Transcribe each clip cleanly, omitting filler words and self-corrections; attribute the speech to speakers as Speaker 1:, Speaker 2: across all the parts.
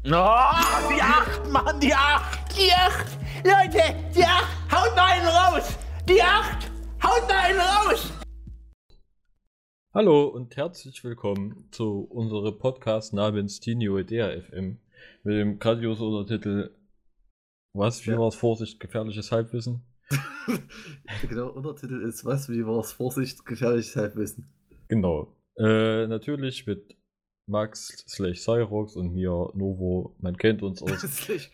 Speaker 1: Oh, die 8, Mann, die 8! Die 8! Leute, die 8! Haut mal einen raus! Die 8! Haut mal einen raus!
Speaker 2: Hallo und herzlich willkommen zu unserem Podcast namens Tinio Idea FM mit dem grandiosen Untertitel Was, wie war's, Vorsicht, gefährliches Halbwissen?
Speaker 3: Genau, Untertitel ist Was, wie war's, Vorsicht, gefährliches Halbwissen.
Speaker 2: Genau. Natürlich mit Max /Cyrox und mir Novo. Man kennt uns aus.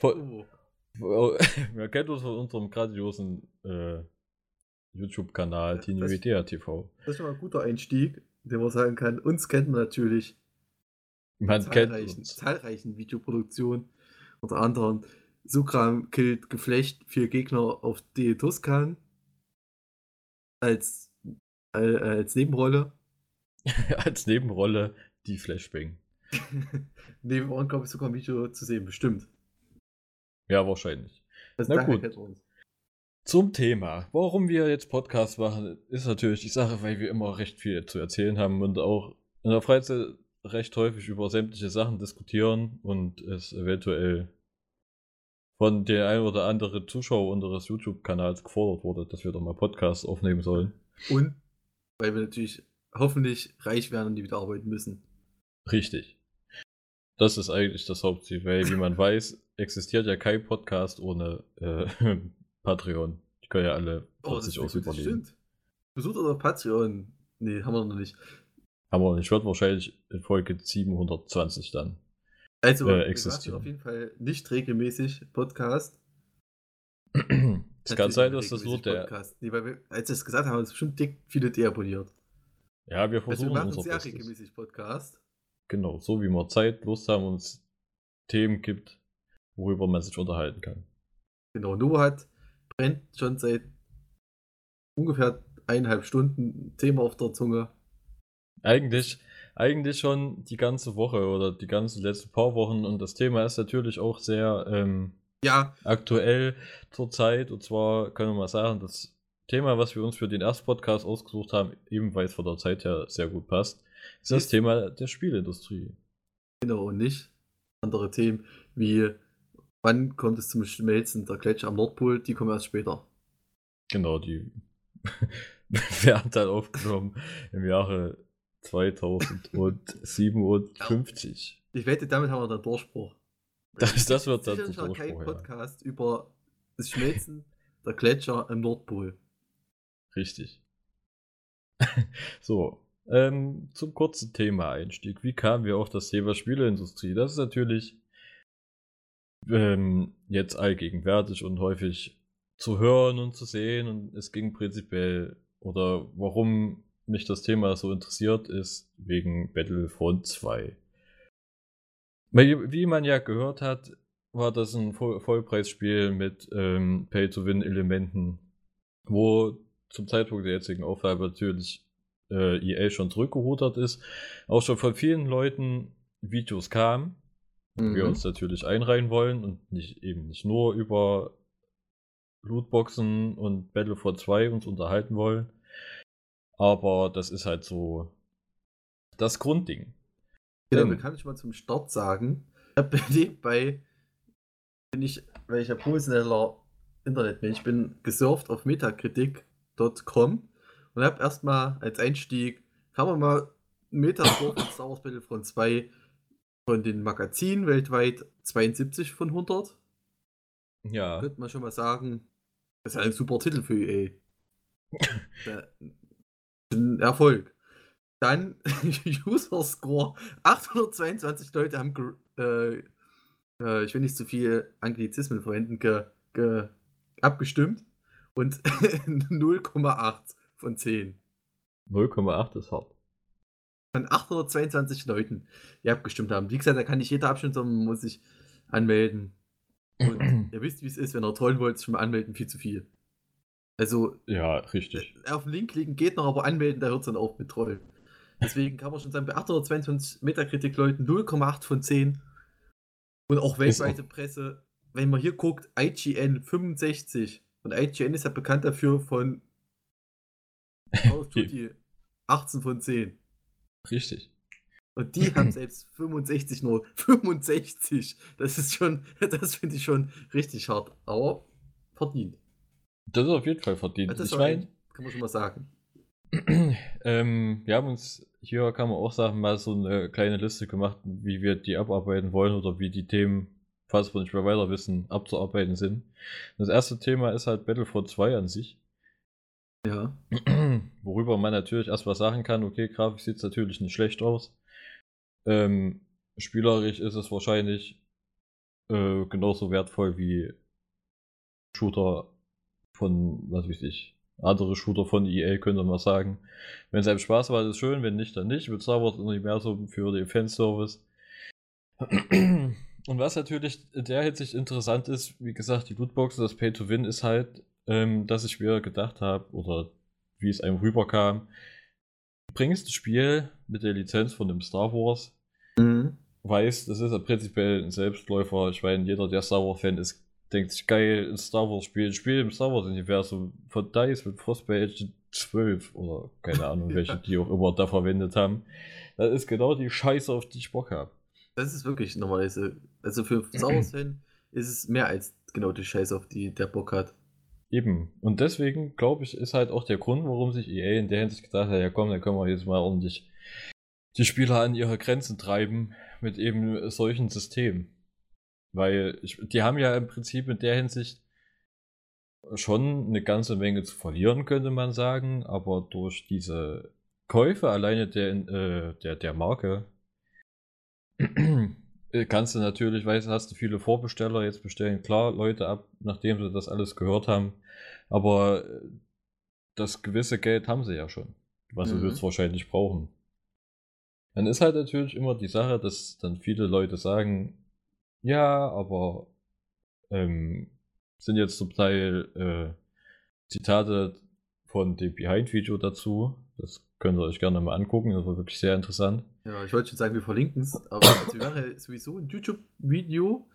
Speaker 2: Man kennt uns von unserem grandiosen YouTube-Kanal Tinio Idea TV.
Speaker 3: Das ist schon mal ein guter Einstieg, den man sagen kann. Uns kennt man natürlich
Speaker 2: Man kennt uns.
Speaker 3: zahlreichen Videoproduktionen, unter anderem Sukram killt Geflecht 4 Gegner auf die Tuskan als Nebenrolle.
Speaker 2: Als Nebenrolle die Flashbang.
Speaker 3: Nebenan, glaube ich, sogar ein Video zu sehen, bestimmt.
Speaker 2: Ja, wahrscheinlich.
Speaker 3: Also
Speaker 2: Na
Speaker 3: daher
Speaker 2: gut.
Speaker 3: kennt man uns.
Speaker 2: Zum Thema. Warum wir jetzt Podcast machen, ist natürlich die Sache, weil wir immer recht viel zu erzählen haben und auch in der Freizeit recht häufig über sämtliche Sachen diskutieren und es eventuell von der ein oder andere Zuschauer unseres YouTube-Kanals gefordert wurde, dass wir doch mal Podcasts aufnehmen sollen.
Speaker 3: Und weil wir natürlich hoffentlich reich werden und die wieder arbeiten müssen.
Speaker 2: Richtig. Das ist eigentlich das Hauptziel, weil, wie man weiß, existiert ja kein Podcast ohne Patreon. Die können ja alle sich aus überleben.
Speaker 3: Stimmt. Besucht unser Patreon. Nee, haben wir noch nicht.
Speaker 2: Aber ich werde wahrscheinlich in Folge 720 dann
Speaker 3: Also, wir
Speaker 2: existieren.
Speaker 3: machen auf jeden Fall nicht regelmäßig Podcast.
Speaker 2: Es kann sein, dass das nur der...
Speaker 3: Podcast. Nee, weil wir, als wir es gesagt haben, haben uns bestimmt viele deabonniert.
Speaker 2: Ja, wir
Speaker 3: Also
Speaker 2: versuchen
Speaker 3: wir machen
Speaker 2: unser
Speaker 3: sehr
Speaker 2: Bestes.
Speaker 3: regelmäßig Podcast.
Speaker 2: Genau, so wie wir Zeit, Lust haben und es Themen gibt, worüber man sich unterhalten kann.
Speaker 3: Genau, Noah brennt schon seit ungefähr 1,5 Stunden ein Thema auf der Zunge.
Speaker 2: Eigentlich schon die ganze Woche oder die ganzen letzten paar Wochen und das Thema ist natürlich auch sehr aktuell zur Zeit und zwar können wir mal sagen, das Thema, was wir uns für den ersten Podcast ausgesucht haben, ebenfalls von der Zeit her sehr gut passt, ist das Thema der Spielindustrie.
Speaker 3: Genau, und nicht andere Themen wie wann kommt es zum Schmelzen der Gletscher am Nordpol, die kommen erst später.
Speaker 2: Genau, die werden dann aufgenommen im Jahre 2057.
Speaker 3: Ich wette, damit haben wir dann Durchbruch.
Speaker 2: Das wird dann
Speaker 3: sicherlich
Speaker 2: der
Speaker 3: noch kein
Speaker 2: Durchbruch,
Speaker 3: Podcast über das Schmelzen der Gletscher am Nordpol.
Speaker 2: Richtig. So, zum kurzen Thema-Einstieg. Wie kamen wir auf das Thema Spieleindustrie? Das ist natürlich jetzt allgegenwärtig und häufig zu hören und zu sehen und es ging prinzipiell, oder warum mich das Thema so interessiert, ist wegen Battlefront 2. Wie man ja gehört hat, war das ein Vollpreisspiel mit Pay-to-Win-Elementen, wo zum Zeitpunkt der jetzigen Aufnahme natürlich EA schon zurückgerudert ist. Auch schon von vielen Leuten Videos kamen, wo wir uns natürlich einreihen wollen und nicht nur über Lootboxen und Battlefront 2 uns unterhalten wollen. Aber das ist halt so das Grundding.
Speaker 3: Genau, kann ich mal zum Start sagen, weil ich ja professioneller Internetmensch bin, gesurft auf metacritic.com und habe erstmal als Einstieg, kann man mal Metascore von Star Wars Battlefront 2 von den Magazinen weltweit 72 von 100.
Speaker 2: Ja.
Speaker 3: Könnte man schon mal sagen, das ist ein super Titel für EA. Ein Erfolg. Dann User Score. 822 Leute haben, ich will nicht zu viel Anglizismen verwenden, abgestimmt. Und 0,8 von 10.
Speaker 2: 0,8 ist hart.
Speaker 3: Von 822 Leuten, die abgestimmt haben. Wie gesagt, da kann nicht jeder abstimmen, sondern muss sich anmelden. Und ihr wisst, wie es ist, wenn ihr trollen wollt, schon mal anmelden, viel zu viel. Also,
Speaker 2: ja, richtig.
Speaker 3: Auf den Link klicken geht noch, aber anmelden, da hört es dann auf mit Trollen. Deswegen kann man schon sagen, bei 822 Metacritic-Leuten 0,8 von 10. Und auch weltweite Presse, wenn man hier guckt, IGN 65. Und IGN ist ja bekannt dafür von Call of Duty 18 von 10.
Speaker 2: Richtig.
Speaker 3: Und die haben selbst 65 nur. 65! Das ist schon, das finde ich schon richtig hart. Aber verdient.
Speaker 2: Das ist auf jeden Fall verdient.
Speaker 3: Das
Speaker 2: Ich
Speaker 3: ist
Speaker 2: meine,
Speaker 3: kann man schon mal sagen.
Speaker 2: wir haben uns hier, kann man auch sagen, mal so eine kleine Liste gemacht, wie wir die abarbeiten wollen oder wie die Themen, falls wir nicht mehr weiter wissen, abzuarbeiten sind. Das erste Thema ist halt Battlefront 2 an sich.
Speaker 3: Ja.
Speaker 2: Worüber man natürlich erstmal sagen kann, okay, grafisch sieht es natürlich nicht schlecht aus. Spielerisch ist es wahrscheinlich genauso wertvoll wie Shooter von, was weiß ich, andere Shooter von EA, könnte man sagen. Wenn es einem Spaß macht, ist es schön, wenn nicht, dann nicht. Mit Star Wars Universum für den Fanservice. Und was natürlich in der Hinsicht interessant ist, wie gesagt, die Lootboxen, das Pay-to-Win ist halt, dass ich mir gedacht habe, oder wie es einem rüberkam, du bringst das Spiel mit der Lizenz von dem Star Wars, weißt, das ist ja prinzipiell ein Selbstläufer. Ich meine, jeder, der Star Wars-Fan ist, denkt sich, geil, ein Star Wars-Spiel, ein Spiel im Star Wars-Universum von DICE mit Frostbite 12 oder keine Ahnung, welche die auch immer da verwendet haben. Das ist genau die Scheiße, auf die ich Bock habe.
Speaker 3: Das ist wirklich normalerweise, also für Star Wars-Fan ist es mehr als genau die Scheiße, auf die der Bock hat.
Speaker 2: Eben. Und deswegen, glaube ich, ist halt auch der Grund, warum sich EA in der Hinsicht gedacht hat, ja komm, dann können wir jetzt mal ordentlich die Spieler an ihre Grenzen treiben mit eben solchen Systemen. Weil die haben ja im Prinzip in der Hinsicht schon eine ganze Menge zu verlieren, könnte man sagen, aber durch diese Käufe alleine der Marke kannst du natürlich, hast du viele Vorbesteller, jetzt bestellen klar Leute ab, nachdem sie das alles gehört haben, aber das gewisse Geld haben sie ja schon, was sie jetzt wahrscheinlich brauchen. Dann ist halt natürlich immer die Sache, dass dann viele Leute sagen, ja, aber sind jetzt zum Teil Zitate von dem Behind-Video dazu. Das könnt ihr euch gerne mal angucken, das war wirklich sehr interessant.
Speaker 3: Ja, ich wollte schon sagen, wir verlinken es, aber also wir machen ja sowieso ein YouTube-Video,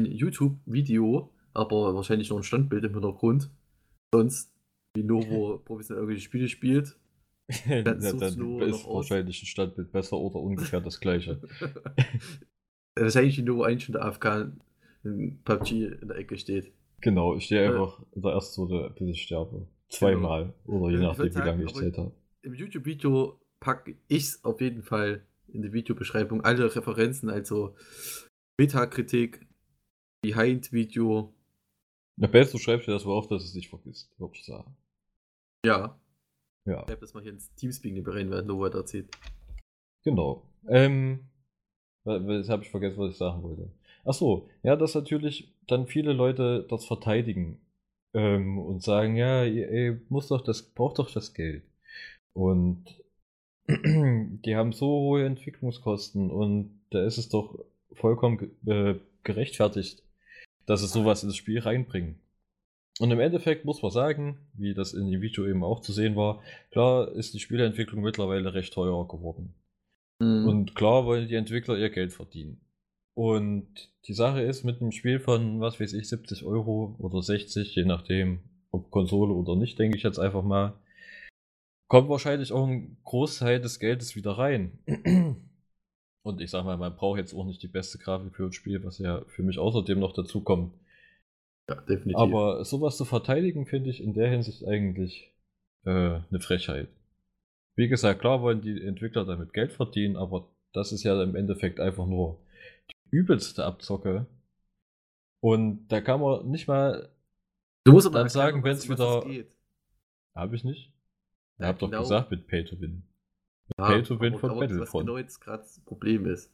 Speaker 3: aber wahrscheinlich noch ein Standbild im Hintergrund. Sonst, wie Novo professionell irgendwelche Spiele spielt.
Speaker 2: Dann ist wahrscheinlich ein Standbild besser oder ungefähr das gleiche.
Speaker 3: Wahrscheinlich wie Novo eigentlich schon der AFK in PUBG in der Ecke steht.
Speaker 2: Genau, ich stehe einfach in der ersten Runde, bis ich sterbe. Zweimal. Oder je nachdem, wie lange ich Zeit habe.
Speaker 3: Im YouTube-Video packe ich es auf jeden Fall in die Videobeschreibung. Alle Referenzen, also Metakritik, Behind-Video.
Speaker 2: Am besten schreibst du das mal auf, dass es nicht vergisst, würde ich sagen.
Speaker 3: Ja.
Speaker 2: Ja.
Speaker 3: Ich schreibe das mal hier ins Teamspeak rein, während Novo erzählt.
Speaker 2: Genau. Jetzt habe ich vergessen, was ich sagen wollte. Achso, ja, dass natürlich dann viele Leute das verteidigen und sagen, ja, ihr braucht doch das Geld. Und die haben so hohe Entwicklungskosten und da ist es doch vollkommen gerechtfertigt, dass es sowas ins Spiel reinbringen. Und im Endeffekt muss man sagen, wie das in dem Video eben auch zu sehen war, klar ist die Spieleentwicklung mittlerweile recht teuer geworden. Und klar wollen die Entwickler ihr Geld verdienen. Und die Sache ist, mit einem Spiel von, was weiß ich, 70 Euro oder 60, je nachdem, ob Konsole oder nicht, denke ich jetzt einfach mal, kommt wahrscheinlich auch ein Großteil des Geldes wieder rein. Und ich sag mal, man braucht jetzt auch nicht die beste Grafik für ein Spiel, was ja für mich außerdem noch dazu kommt.
Speaker 3: Ja, definitiv.
Speaker 2: Aber sowas zu verteidigen, finde ich in der Hinsicht eigentlich eine Frechheit. Wie gesagt, klar wollen die Entwickler damit Geld verdienen, aber das ist ja im Endeffekt einfach nur die übelste Abzocke. Und da kann man nicht mal dann sagen, wenn es wieder... Habe ich nicht? Ihr habt doch gesagt mit Pay-to-Win.
Speaker 3: Ja,
Speaker 2: Pay-to-Win von Battlefront.
Speaker 3: Was genau jetzt gerade das Problem ist.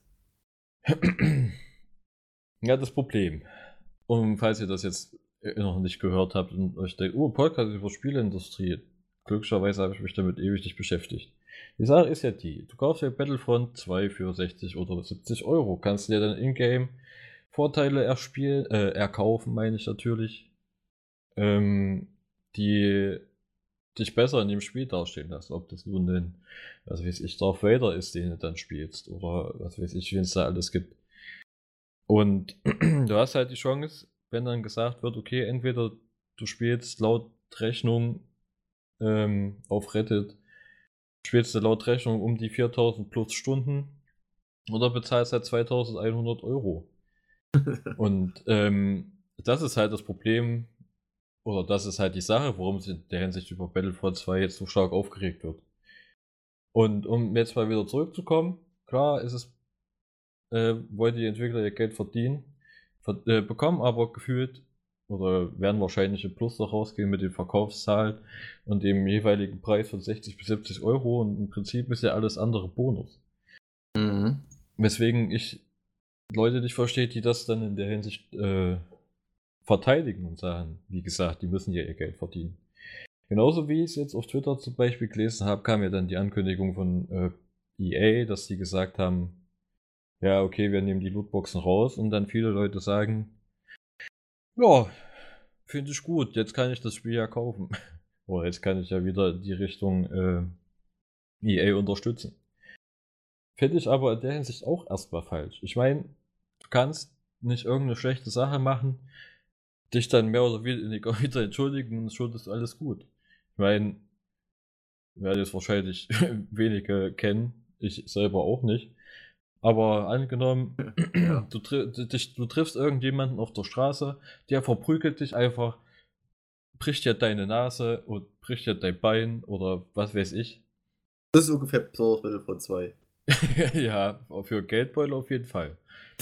Speaker 2: Ja, das Problem. Und falls ihr das jetzt noch nicht gehört habt und euch denkt, Podcast über Spieleindustrie, glücklicherweise habe ich mich damit ewig nicht beschäftigt. Die Sache ist ja die, du kaufst ja Battlefront 2 für 60 oder 70 Euro, kannst dir dann in-game Vorteile erkaufen, meine ich natürlich, die dich besser in dem Spiel dastehen lassen. Ob das nun ein, was weiß ich, Darth Vader ist, den du dann spielst, oder was weiß ich, wen es da alles gibt. Und du hast halt die Chance, wenn dann gesagt wird, okay, entweder du spielst laut Rechnung auf Reddit, spielst du laut Rechnung um die 4000 plus Stunden oder bezahlst halt 2100 Euro. Und das ist halt das Problem, oder das ist halt die Sache, warum es in der Hinsicht über Battlefront 2 jetzt so stark aufgeregt wird. Und um jetzt mal wieder zurückzukommen, klar ist es, wollen die Entwickler ihr Geld verdienen, bekommen aber gefühlt oder werden wahrscheinlich im Plus noch rausgehen mit den Verkaufszahlen und dem jeweiligen Preis von 60 bis 70 Euro und im Prinzip ist ja alles andere Bonus.
Speaker 3: Mhm.
Speaker 2: Weswegen ich Leute nicht verstehe, die das dann in der Hinsicht verteidigen und sagen, wie gesagt, die müssen ja ihr Geld verdienen. Genauso wie ich es jetzt auf Twitter zum Beispiel gelesen habe, kam ja dann die Ankündigung von EA, dass die gesagt haben, ja, okay, wir nehmen die Lootboxen raus und dann viele Leute sagen, ja, finde ich gut, jetzt kann ich das Spiel ja kaufen. Oder jetzt kann ich ja wieder die Richtung EA unterstützen. Finde ich aber in der Hinsicht auch erstmal falsch. Ich meine, du kannst nicht irgendeine schlechte Sache machen, dich dann mehr oder weniger wieder entschuldigen und schon ist alles gut. Ich meine, werde jetzt wahrscheinlich wenige kennen, ich selber auch nicht. Aber angenommen,
Speaker 3: Ja.
Speaker 2: du triffst irgendjemanden auf der Straße, der verprügelt dich einfach, bricht dir deine Nase und bricht dir dein Bein oder was weiß ich.
Speaker 3: Das ist ungefähr Besonders Battlefront 2.
Speaker 2: Ja, für Geldbeutel auf jeden Fall.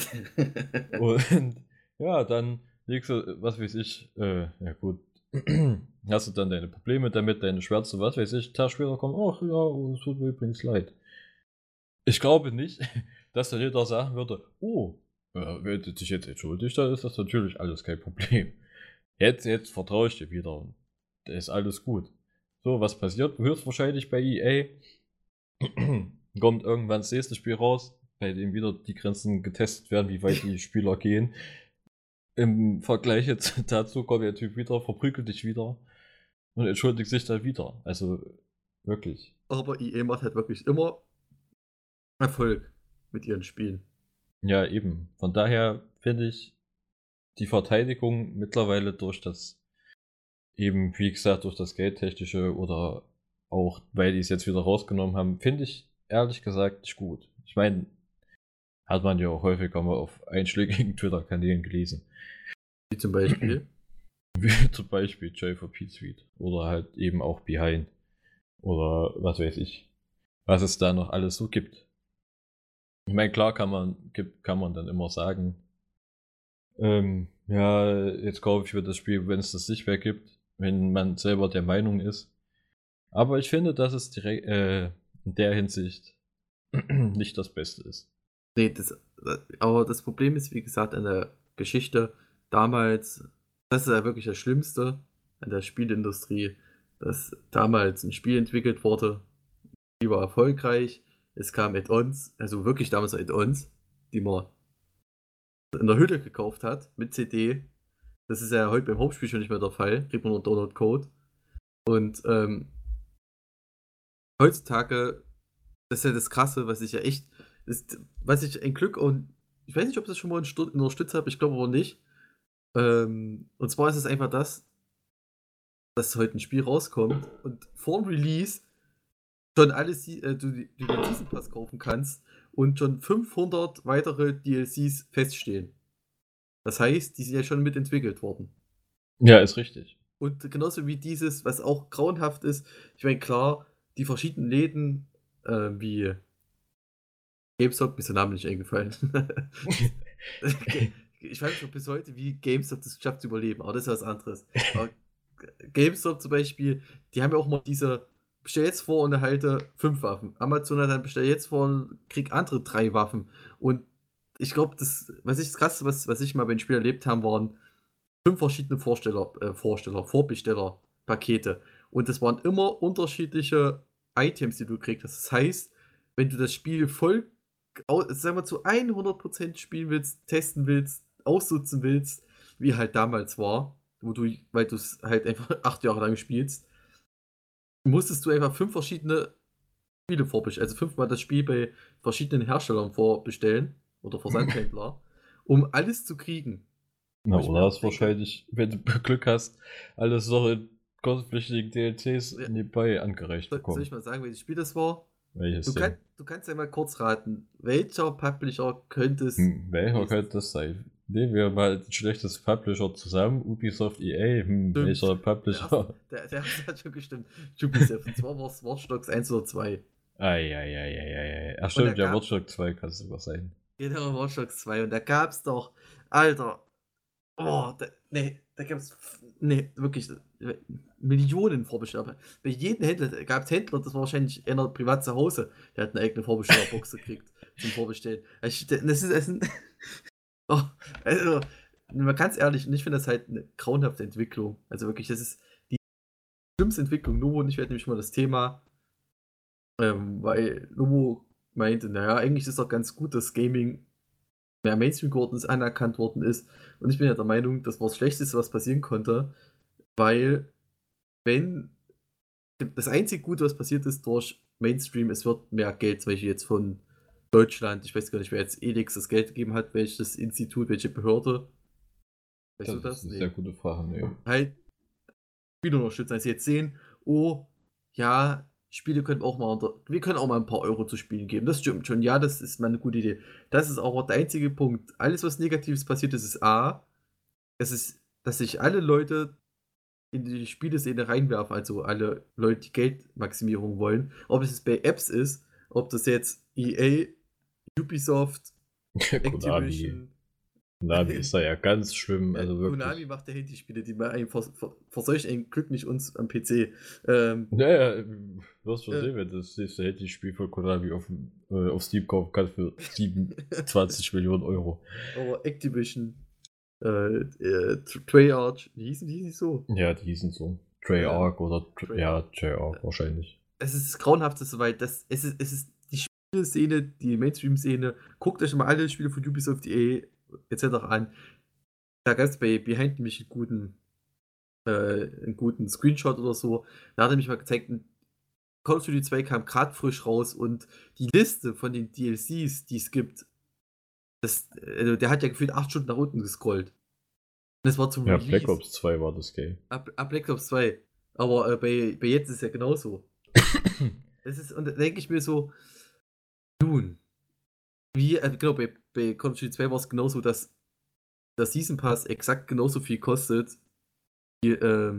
Speaker 2: Und ja, dann legst du, was weiß ich, ja gut, hast du dann deine Probleme damit, deine Schwärze, was weiß ich, Tag später kommt, ach ja, es tut mir übrigens leid. Ich glaube nicht, dass dann jeder sagen würde, oh, wenn du dich jetzt entschuldigt, dann ist das natürlich alles kein Problem. Jetzt vertraue ich dir wieder und da ist alles gut. So, was passiert? Höchstwahrscheinlich bei EA kommt irgendwann das nächste Spiel raus, bei dem wieder die Grenzen getestet werden, wie weit die Spieler gehen. Im Vergleich jetzt dazu kommt der Typ wieder, verprügelt dich wieder und entschuldigt sich dann wieder. Also wirklich.
Speaker 3: Aber EA macht halt wirklich immer Erfolg mit ihren Spielen.
Speaker 2: Ja, eben. Von daher finde ich die Verteidigung mittlerweile durch das, eben wie gesagt, durch das Geldtechnische oder auch, weil die es jetzt wieder rausgenommen haben, finde ich ehrlich gesagt nicht gut. Ich meine, hat man ja auch häufiger mal auf einschlägigen Twitter-Kanälen gelesen.
Speaker 3: Wie zum Beispiel.
Speaker 2: Wie zum Beispiel J4P Tweet oder halt eben auch Behind oder was weiß ich, was es da noch alles so gibt. Ich meine, klar kann man dann immer sagen, ja, jetzt kaufe ich mir das Spiel, wenn es das nicht mehr gibt, wenn man selber der Meinung ist. Aber ich finde, dass es direkt in der Hinsicht nicht das Beste ist.
Speaker 3: Nee, aber das Problem ist, wie gesagt, an der Geschichte damals, das ist ja wirklich das Schlimmste an der Spielindustrie, dass damals ein Spiel entwickelt wurde, die war erfolgreich, es kam Add-ons, also wirklich damals Add-ons, die man in der Hütte gekauft hat, mit CD. Das ist ja heute beim Hauptspiel schon nicht mehr der Fall, kriegt man nur Download-Code. Und heutzutage, das ist ja das Krasse, was ich ein Glück und ich weiß nicht, ob ich das schon mal unterstützt habe, ich glaube aber nicht. Und zwar ist es einfach das, dass heute ein Spiel rauskommt und vor dem Release schon alles, du den Season Pass kaufen kannst und schon 500 weitere DLCs feststehen. Das heißt, die sind ja schon mitentwickelt worden.
Speaker 2: Ja, ist richtig.
Speaker 3: Und genauso wie dieses, was auch grauenhaft ist, ich meine, klar, die verschiedenen Läden, wie GameStop, mir ist der Name nicht eingefallen. Ich weiß nicht bis heute, wie GameStop das geschafft zu überleben, aber das ist was anderes. Aber GameStop zum Beispiel, die haben ja auch mal diese, bestell jetzt vor und erhalte 5 Waffen. Amazon hat dann bestell jetzt vor und krieg andere 3 Waffen. Und ich glaube, das Krasse, was ich mal bei den Spielen erlebt habe, waren 5 verschiedene Vorbestellerpakete. Und das waren immer unterschiedliche Items, die du gekriegt hast. Das heißt, wenn du das Spiel voll, sagen wir zu 100% spielen willst, testen willst, ausnutzen willst, wie halt damals war, weil du es halt einfach 8 Jahre lang spielst, musstest du einfach 5 verschiedene Spiele vorbestellen, also 5-mal das Spiel bei verschiedenen Herstellern vorbestellen oder Versandhändler, um alles zu kriegen.
Speaker 2: Na, oder hast wahrscheinlich, wenn du Glück hast, alles noch in kostenpflichtigen DLCs nebenbei angereicht bekommen.
Speaker 3: Soll ich mal sagen, welches Spiel das war?
Speaker 2: Welches
Speaker 3: Du,
Speaker 2: denn?
Speaker 3: du kannst ja mal kurz raten, welcher Publisher könnte es.
Speaker 2: Welcher könnte das sein? Nehmen wir mal die schlechteste Publisher zusammen, Ubisoft, EA, welcher Publisher?
Speaker 3: Der erste hat schon gestimmt. Ubisoft. Und zwar war es Watch Dogs 1 oder 2.
Speaker 2: Eieieiei. Ach stimmt, ja, Watch Dogs 2 kann es sogar sein.
Speaker 3: Genau, Watch Dogs 2. Und da gab es doch, Alter, da gab es, wirklich Millionen Vorbestellungen. Bei jedem Händler gab es Händler, das war wahrscheinlich einer privat zu Hause, der hat eine eigene Vorbestellerbox gekriegt zum Vorbestellen. Also, mal ganz ehrlich, und ich finde das halt eine grauenhafte Entwicklung. Also wirklich, das ist die schlimmste Entwicklung. Novo, und ich werde nämlich mal das Thema, weil Novo meinte, naja, eigentlich ist doch ganz gut, dass Gaming mehr Mainstream geworden ist, anerkannt worden ist. Und ich bin ja der Meinung, das war das Schlechteste, was passieren konnte, weil wenn das einzige Gute, was passiert ist durch Mainstream, es wird mehr Geld, zum Beispiel jetzt von Deutschland, ich weiß gar nicht, wer jetzt Elix das Geld gegeben hat, welches Institut, welche Behörde. Weißt du das?
Speaker 2: ist eine sehr gute Frage, nee.
Speaker 3: Halt Spiele unterstützen, als sie jetzt sehen, oh, ja, Spiele können auch mal wir können auch mal ein paar Euro zu Spielen geben. Das stimmt schon, ja, das ist mal eine gute Idee. Das ist auch der einzige Punkt. Alles, was Negatives passiert ist, ist A, dass sich alle Leute in die Spieleszene reinwerfen, also alle Leute, die Geldmaximierung wollen. Ob es bei Apps ist, ob das jetzt EA, Ubisoft, Activision.
Speaker 2: Konami ist da ja ganz schlimm. Also wirklich.
Speaker 3: Konami macht ja Handyspiele, die man verseucht ein Glück nicht uns am PC.
Speaker 2: Naja, wirst schon sehen, wenn du das nächste Handyspiel von Konami auf Steam kaufen kannst für 27 Millionen Euro.
Speaker 3: Aber Activision, Treyarch, wie hießen die so?
Speaker 2: Ja, die hießen so. Treyarch oder Treyarch wahrscheinlich.
Speaker 3: Es ist das Grauenhafteste, weil es ist die Spieleszene, die Mainstream-Szene. Guckt euch mal alle Spiele von Ubisoft, EA etc. an. Da gab es bei Behind mich einen guten Screenshot oder so. Da hat er mich mal gezeigt, Call of Duty 2 kam gerade frisch raus und die Liste von den DLCs, die es gibt, der hat ja gefühlt 8 Stunden nach unten gescrollt. Und das war zum
Speaker 2: Release. Black Ops 2 war das Game.
Speaker 3: Black Ops 2. Aber bei jetzt ist es ja genauso. Und da denke ich mir so, nun, genau, bei Call of Duty 2 war es genauso, dass der Season Pass exakt genauso viel kostet, wie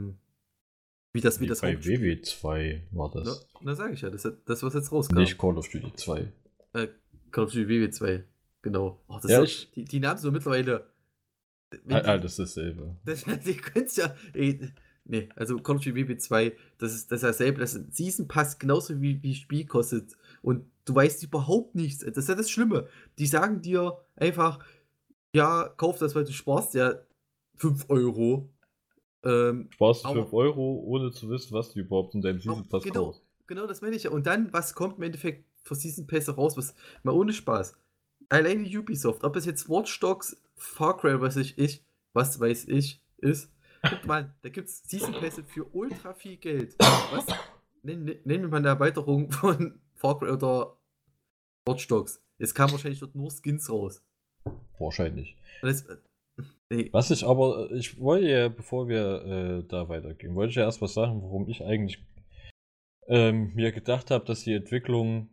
Speaker 3: das
Speaker 2: bei
Speaker 3: Hauptspiel.
Speaker 2: WW2 war das.
Speaker 3: Na sage ich ja, das was jetzt rauskam.
Speaker 2: Nicht Call of Duty 2.
Speaker 3: Call of Duty WW2, genau. Oh,
Speaker 2: ja,
Speaker 3: die Namen so mittlerweile.
Speaker 2: Das ist dasselbe.
Speaker 3: Die könnt's ja. Nee, also Call of Duty WW2, das ist dasselbe. Das ist ein Season Pass genauso wie Spiel kostet. Und du weißt überhaupt nichts. Das ist ja das Schlimme. Die sagen dir einfach, ja, kauf das, weil du sparst ja 5 Euro.
Speaker 2: Sparst du 5 Euro, ohne zu wissen, was du überhaupt in deinem Season Pass kaufst.
Speaker 3: Genau, das meine ich ja. Und dann, was kommt im Endeffekt für Season Pässe raus? Was, mal ohne Spaß. Alleine Ubisoft, ob es jetzt Watch Dogs, Far Cry, was weiß ich, ist. Guck mal, da gibt es Season Pässe für ultra viel Geld. Was? Nennen wir mal eine Erweiterung von Far Cry oder Watch Dogs. Es kamen wahrscheinlich dort nur Skins raus.
Speaker 2: Wahrscheinlich.
Speaker 3: Nee.
Speaker 2: Ich wollte ja, bevor wir da weitergehen, wollte ich ja erst was sagen, warum ich eigentlich mir gedacht habe, dass die Entwicklung,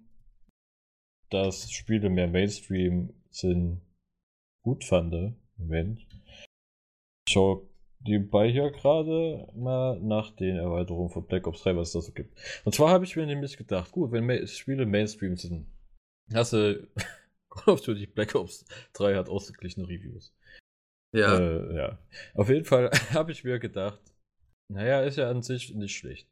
Speaker 2: dass Spiele mehr Mainstream sind, gut fand. Moment. Ich schaue nebenbei hier gerade mal nach den Erweiterungen von Black Ops 3, was es da so gibt. Und zwar habe ich mir nämlich gedacht, gut, wenn Spiele Mainstream sind, hast du Call of Duty Black Ops 3 hat ausgeglichene Reviews.
Speaker 3: Ja.
Speaker 2: Ja. Auf jeden Fall habe ich mir gedacht, naja, ist ja an sich nicht schlecht,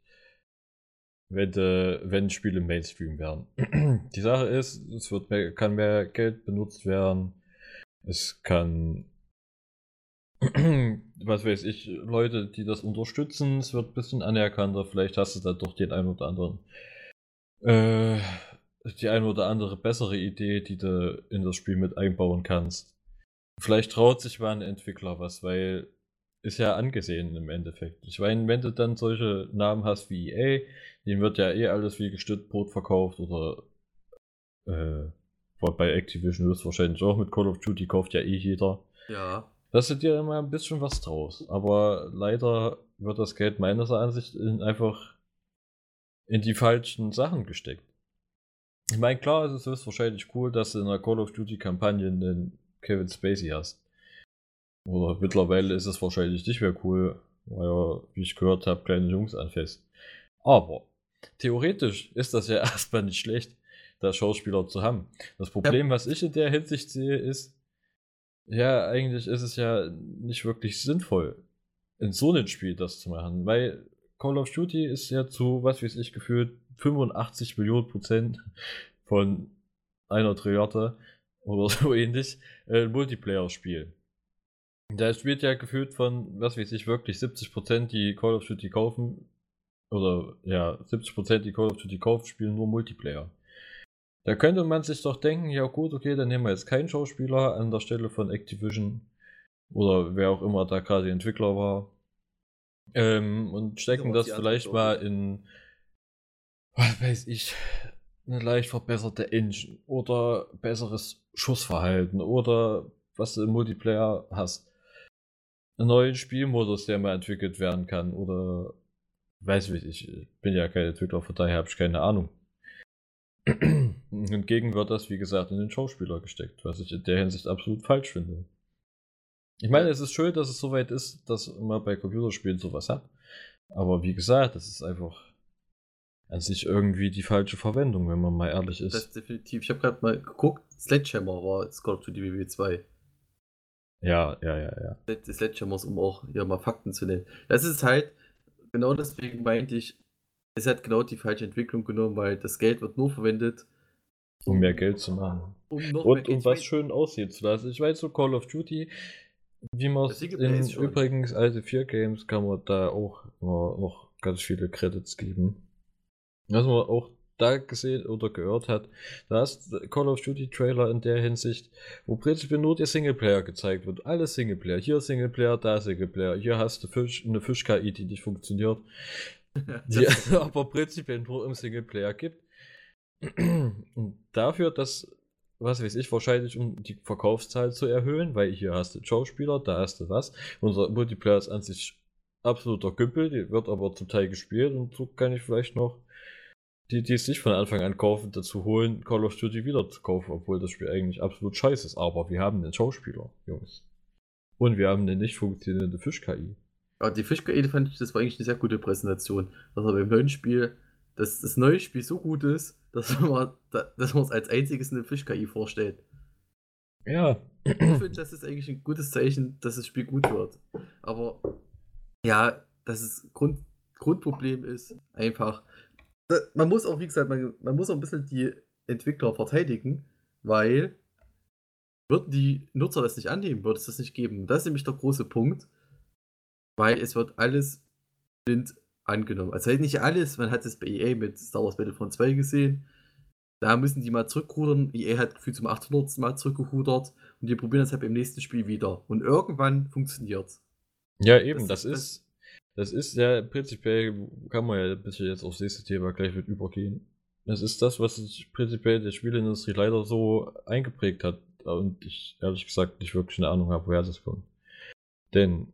Speaker 2: wenn Spiele Mainstream werden. Die Sache ist, kann mehr Geld benutzt werden, es kann was weiß ich, Leute, die das unterstützen, es wird ein bisschen anerkannter, vielleicht hast du da doch den ein oder anderen die ein oder andere bessere Idee, die du in das Spiel mit einbauen kannst. Vielleicht traut sich mal ein Entwickler was, weil ist ja angesehen im Endeffekt. Ich meine, wenn du dann solche Namen hast wie EA, denen wird ja alles wie Gestützbrot verkauft oder bei Activision ist wahrscheinlich auch mit Call of Duty kauft ja jeder.
Speaker 3: Ja.
Speaker 2: Das ist ja immer ein bisschen was draus. Aber leider wird das Geld meines Ansichts einfach in die falschen Sachen gesteckt. Ich meine, klar, es ist wahrscheinlich cool, dass du in einer Call of Duty-Kampagne einen Kevin Spacey hast. Oder mittlerweile ist es wahrscheinlich nicht mehr cool, weil er, wie ich gehört habe, kleine Jungs anfasst. Aber theoretisch ist das ja erstmal nicht schlecht, da Schauspieler zu haben. Das Problem, was ich in der Hinsicht sehe, ist, ja, eigentlich ist es ja nicht wirklich sinnvoll, in so einem Spiel das zu machen, weil Call of Duty ist ja zu, was weiß ich, gefühlt 85 Millionen % von einer Trilliarde oder so ähnlich ein Multiplayer-Spiel. Da spielt ja gefühlt von, was weiß ich, wirklich 70%, die Call of Duty kaufen, oder ja, 70%, die Call of Duty kaufen, spielen nur Multiplayer. Da könnte man sich doch denken, ja gut, okay, dann nehmen wir jetzt keinen Schauspieler an der Stelle von Activision oder wer auch immer da gerade Entwickler war und stecken das vielleicht mal in, was weiß ich, eine leicht verbesserte Engine oder besseres Schussverhalten oder was du im Multiplayer hast. Einen neuen Spielmodus, der mal entwickelt werden kann oder weiß ich bin ja kein Entwickler, von daher habe ich keine Ahnung. Hingegen wird das, wie gesagt, in den Schauspieler gesteckt, was ich in der Hinsicht absolut falsch finde. Ich meine, es ist schön, dass es soweit ist, dass man bei Computerspielen sowas hat. Aber wie gesagt, das ist einfach an sich irgendwie die falsche Verwendung, wenn man mal ehrlich ist.
Speaker 3: Das ist definitiv. Ich habe gerade mal geguckt, Sledgehammer war jetzt Call of Duty WW2.
Speaker 2: Ja.
Speaker 3: Die Sledgehammers, um auch hier mal Fakten zu nennen. Das ist halt, genau deswegen meinte ich, es hat genau die falsche Entwicklung genommen, weil das Geld wird nur verwendet,
Speaker 2: um mehr Geld zu machen. Und um was schön aussehen zu lassen. Ich weiß so, Call of Duty, wie man es in übrigens alte 4 Games kann man da auch noch ganz viele Credits geben. Was man auch da gesehen oder gehört hat, da hast Call of Duty Trailer in der Hinsicht, wo prinzipiell nur der Singleplayer gezeigt wird. Alle Singleplayer. Hier Singleplayer, da Singleplayer. Hier hast du eine Fisch-KI, die nicht funktioniert. Die aber prinzipiell nur im Singleplayer gibt. Und dafür, dass, was weiß ich, wahrscheinlich um die Verkaufszahl zu erhöhen, weil hier hast du Schauspieler, da hast du was. Unser Multiplayer ist an sich absoluter Gümpel, die wird aber zum Teil gespielt und so kann ich vielleicht noch die es nicht von Anfang an kaufen, dazu holen, Call of Duty wieder zu kaufen, obwohl das Spiel eigentlich absolut scheiße ist. Aber wir haben einen Schauspieler, Jungs. Und wir haben eine nicht funktionierende Fisch-KI.
Speaker 3: Aber die Fisch-KI fand ich, das war eigentlich eine sehr gute Präsentation. Dass er beim neuen Spiel, dass das neue Spiel so gut ist, dass man es als einziges eine Fisch-KI vorstellt.
Speaker 2: Ja.
Speaker 3: Ich finde, das ist eigentlich ein gutes Zeichen, dass das Spiel gut wird. Aber ja, dass es Grundproblem ist, einfach. Man muss auch, wie gesagt, man muss auch ein bisschen die Entwickler verteidigen, weil würden die Nutzer das nicht annehmen, würde es das nicht geben. Das ist nämlich der große Punkt, weil es wird alles blind angenommen. Also halt nicht alles, man hat es bei EA mit Star Wars Battlefront 2 gesehen, da müssen die mal zurückrudern, EA hat gefühlt zum 800. Mal zurückgerudert und die probieren das halt im nächsten Spiel wieder. Und irgendwann funktioniert es.
Speaker 2: Ja, eben, das ist ja prinzipiell, kann man ja ein bisschen jetzt aufs nächste Thema gleich mit übergehen. Das ist das, was sich prinzipiell der Spielindustrie leider so eingeprägt hat und ich ehrlich gesagt nicht wirklich eine Ahnung habe, woher das kommt. Denn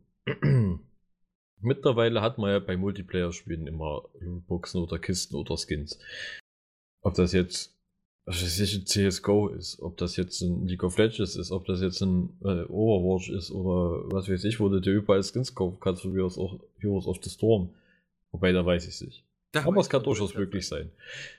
Speaker 2: mittlerweile hat man ja bei Multiplayer-Spielen immer Boxen oder Kisten oder Skins. Ob das jetzt ein CSGO ist, ob das jetzt ein League of Legends ist, ob das jetzt ein Overwatch ist oder was weiß ich, wo du dir überall Skins kaufen kannst, wie auch Heroes of the Storm. Wobei, da weiß ich nicht. Aber es kann durchaus möglich sein.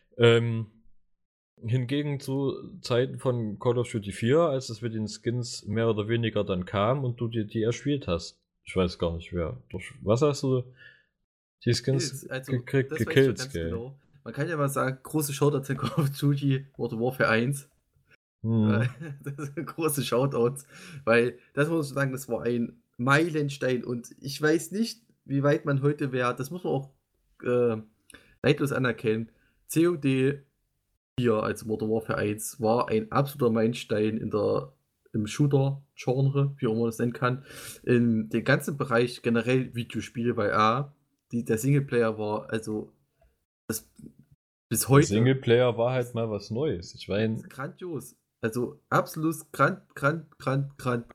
Speaker 2: Hingegen zu Zeiten von Call of Duty 4, als es mit den Skins mehr oder weniger dann kam und du dir die erspielt hast. Ich weiß gar nicht wer. Durch was hast du die Skins gekillt, gell?
Speaker 3: Genau. Man kann ja mal sagen, große Shoutouts in Call of Duty Modern Warfare 1. Das sind große Shoutouts, weil das muss ich sagen, das war ein Meilenstein und ich weiß nicht, wie weit man heute wäre, das muss man auch neidlos anerkennen. COD 4, also Modern Warfare 1, war ein absoluter Meilenstein im Shooter-Genre, wie auch man das nennen kann, in dem ganzen Bereich generell Videospiele, weil der Singleplayer war, also das bis heute.
Speaker 2: Der Singleplayer war halt mal was Neues. Ich meine,
Speaker 3: grandios. Also absolut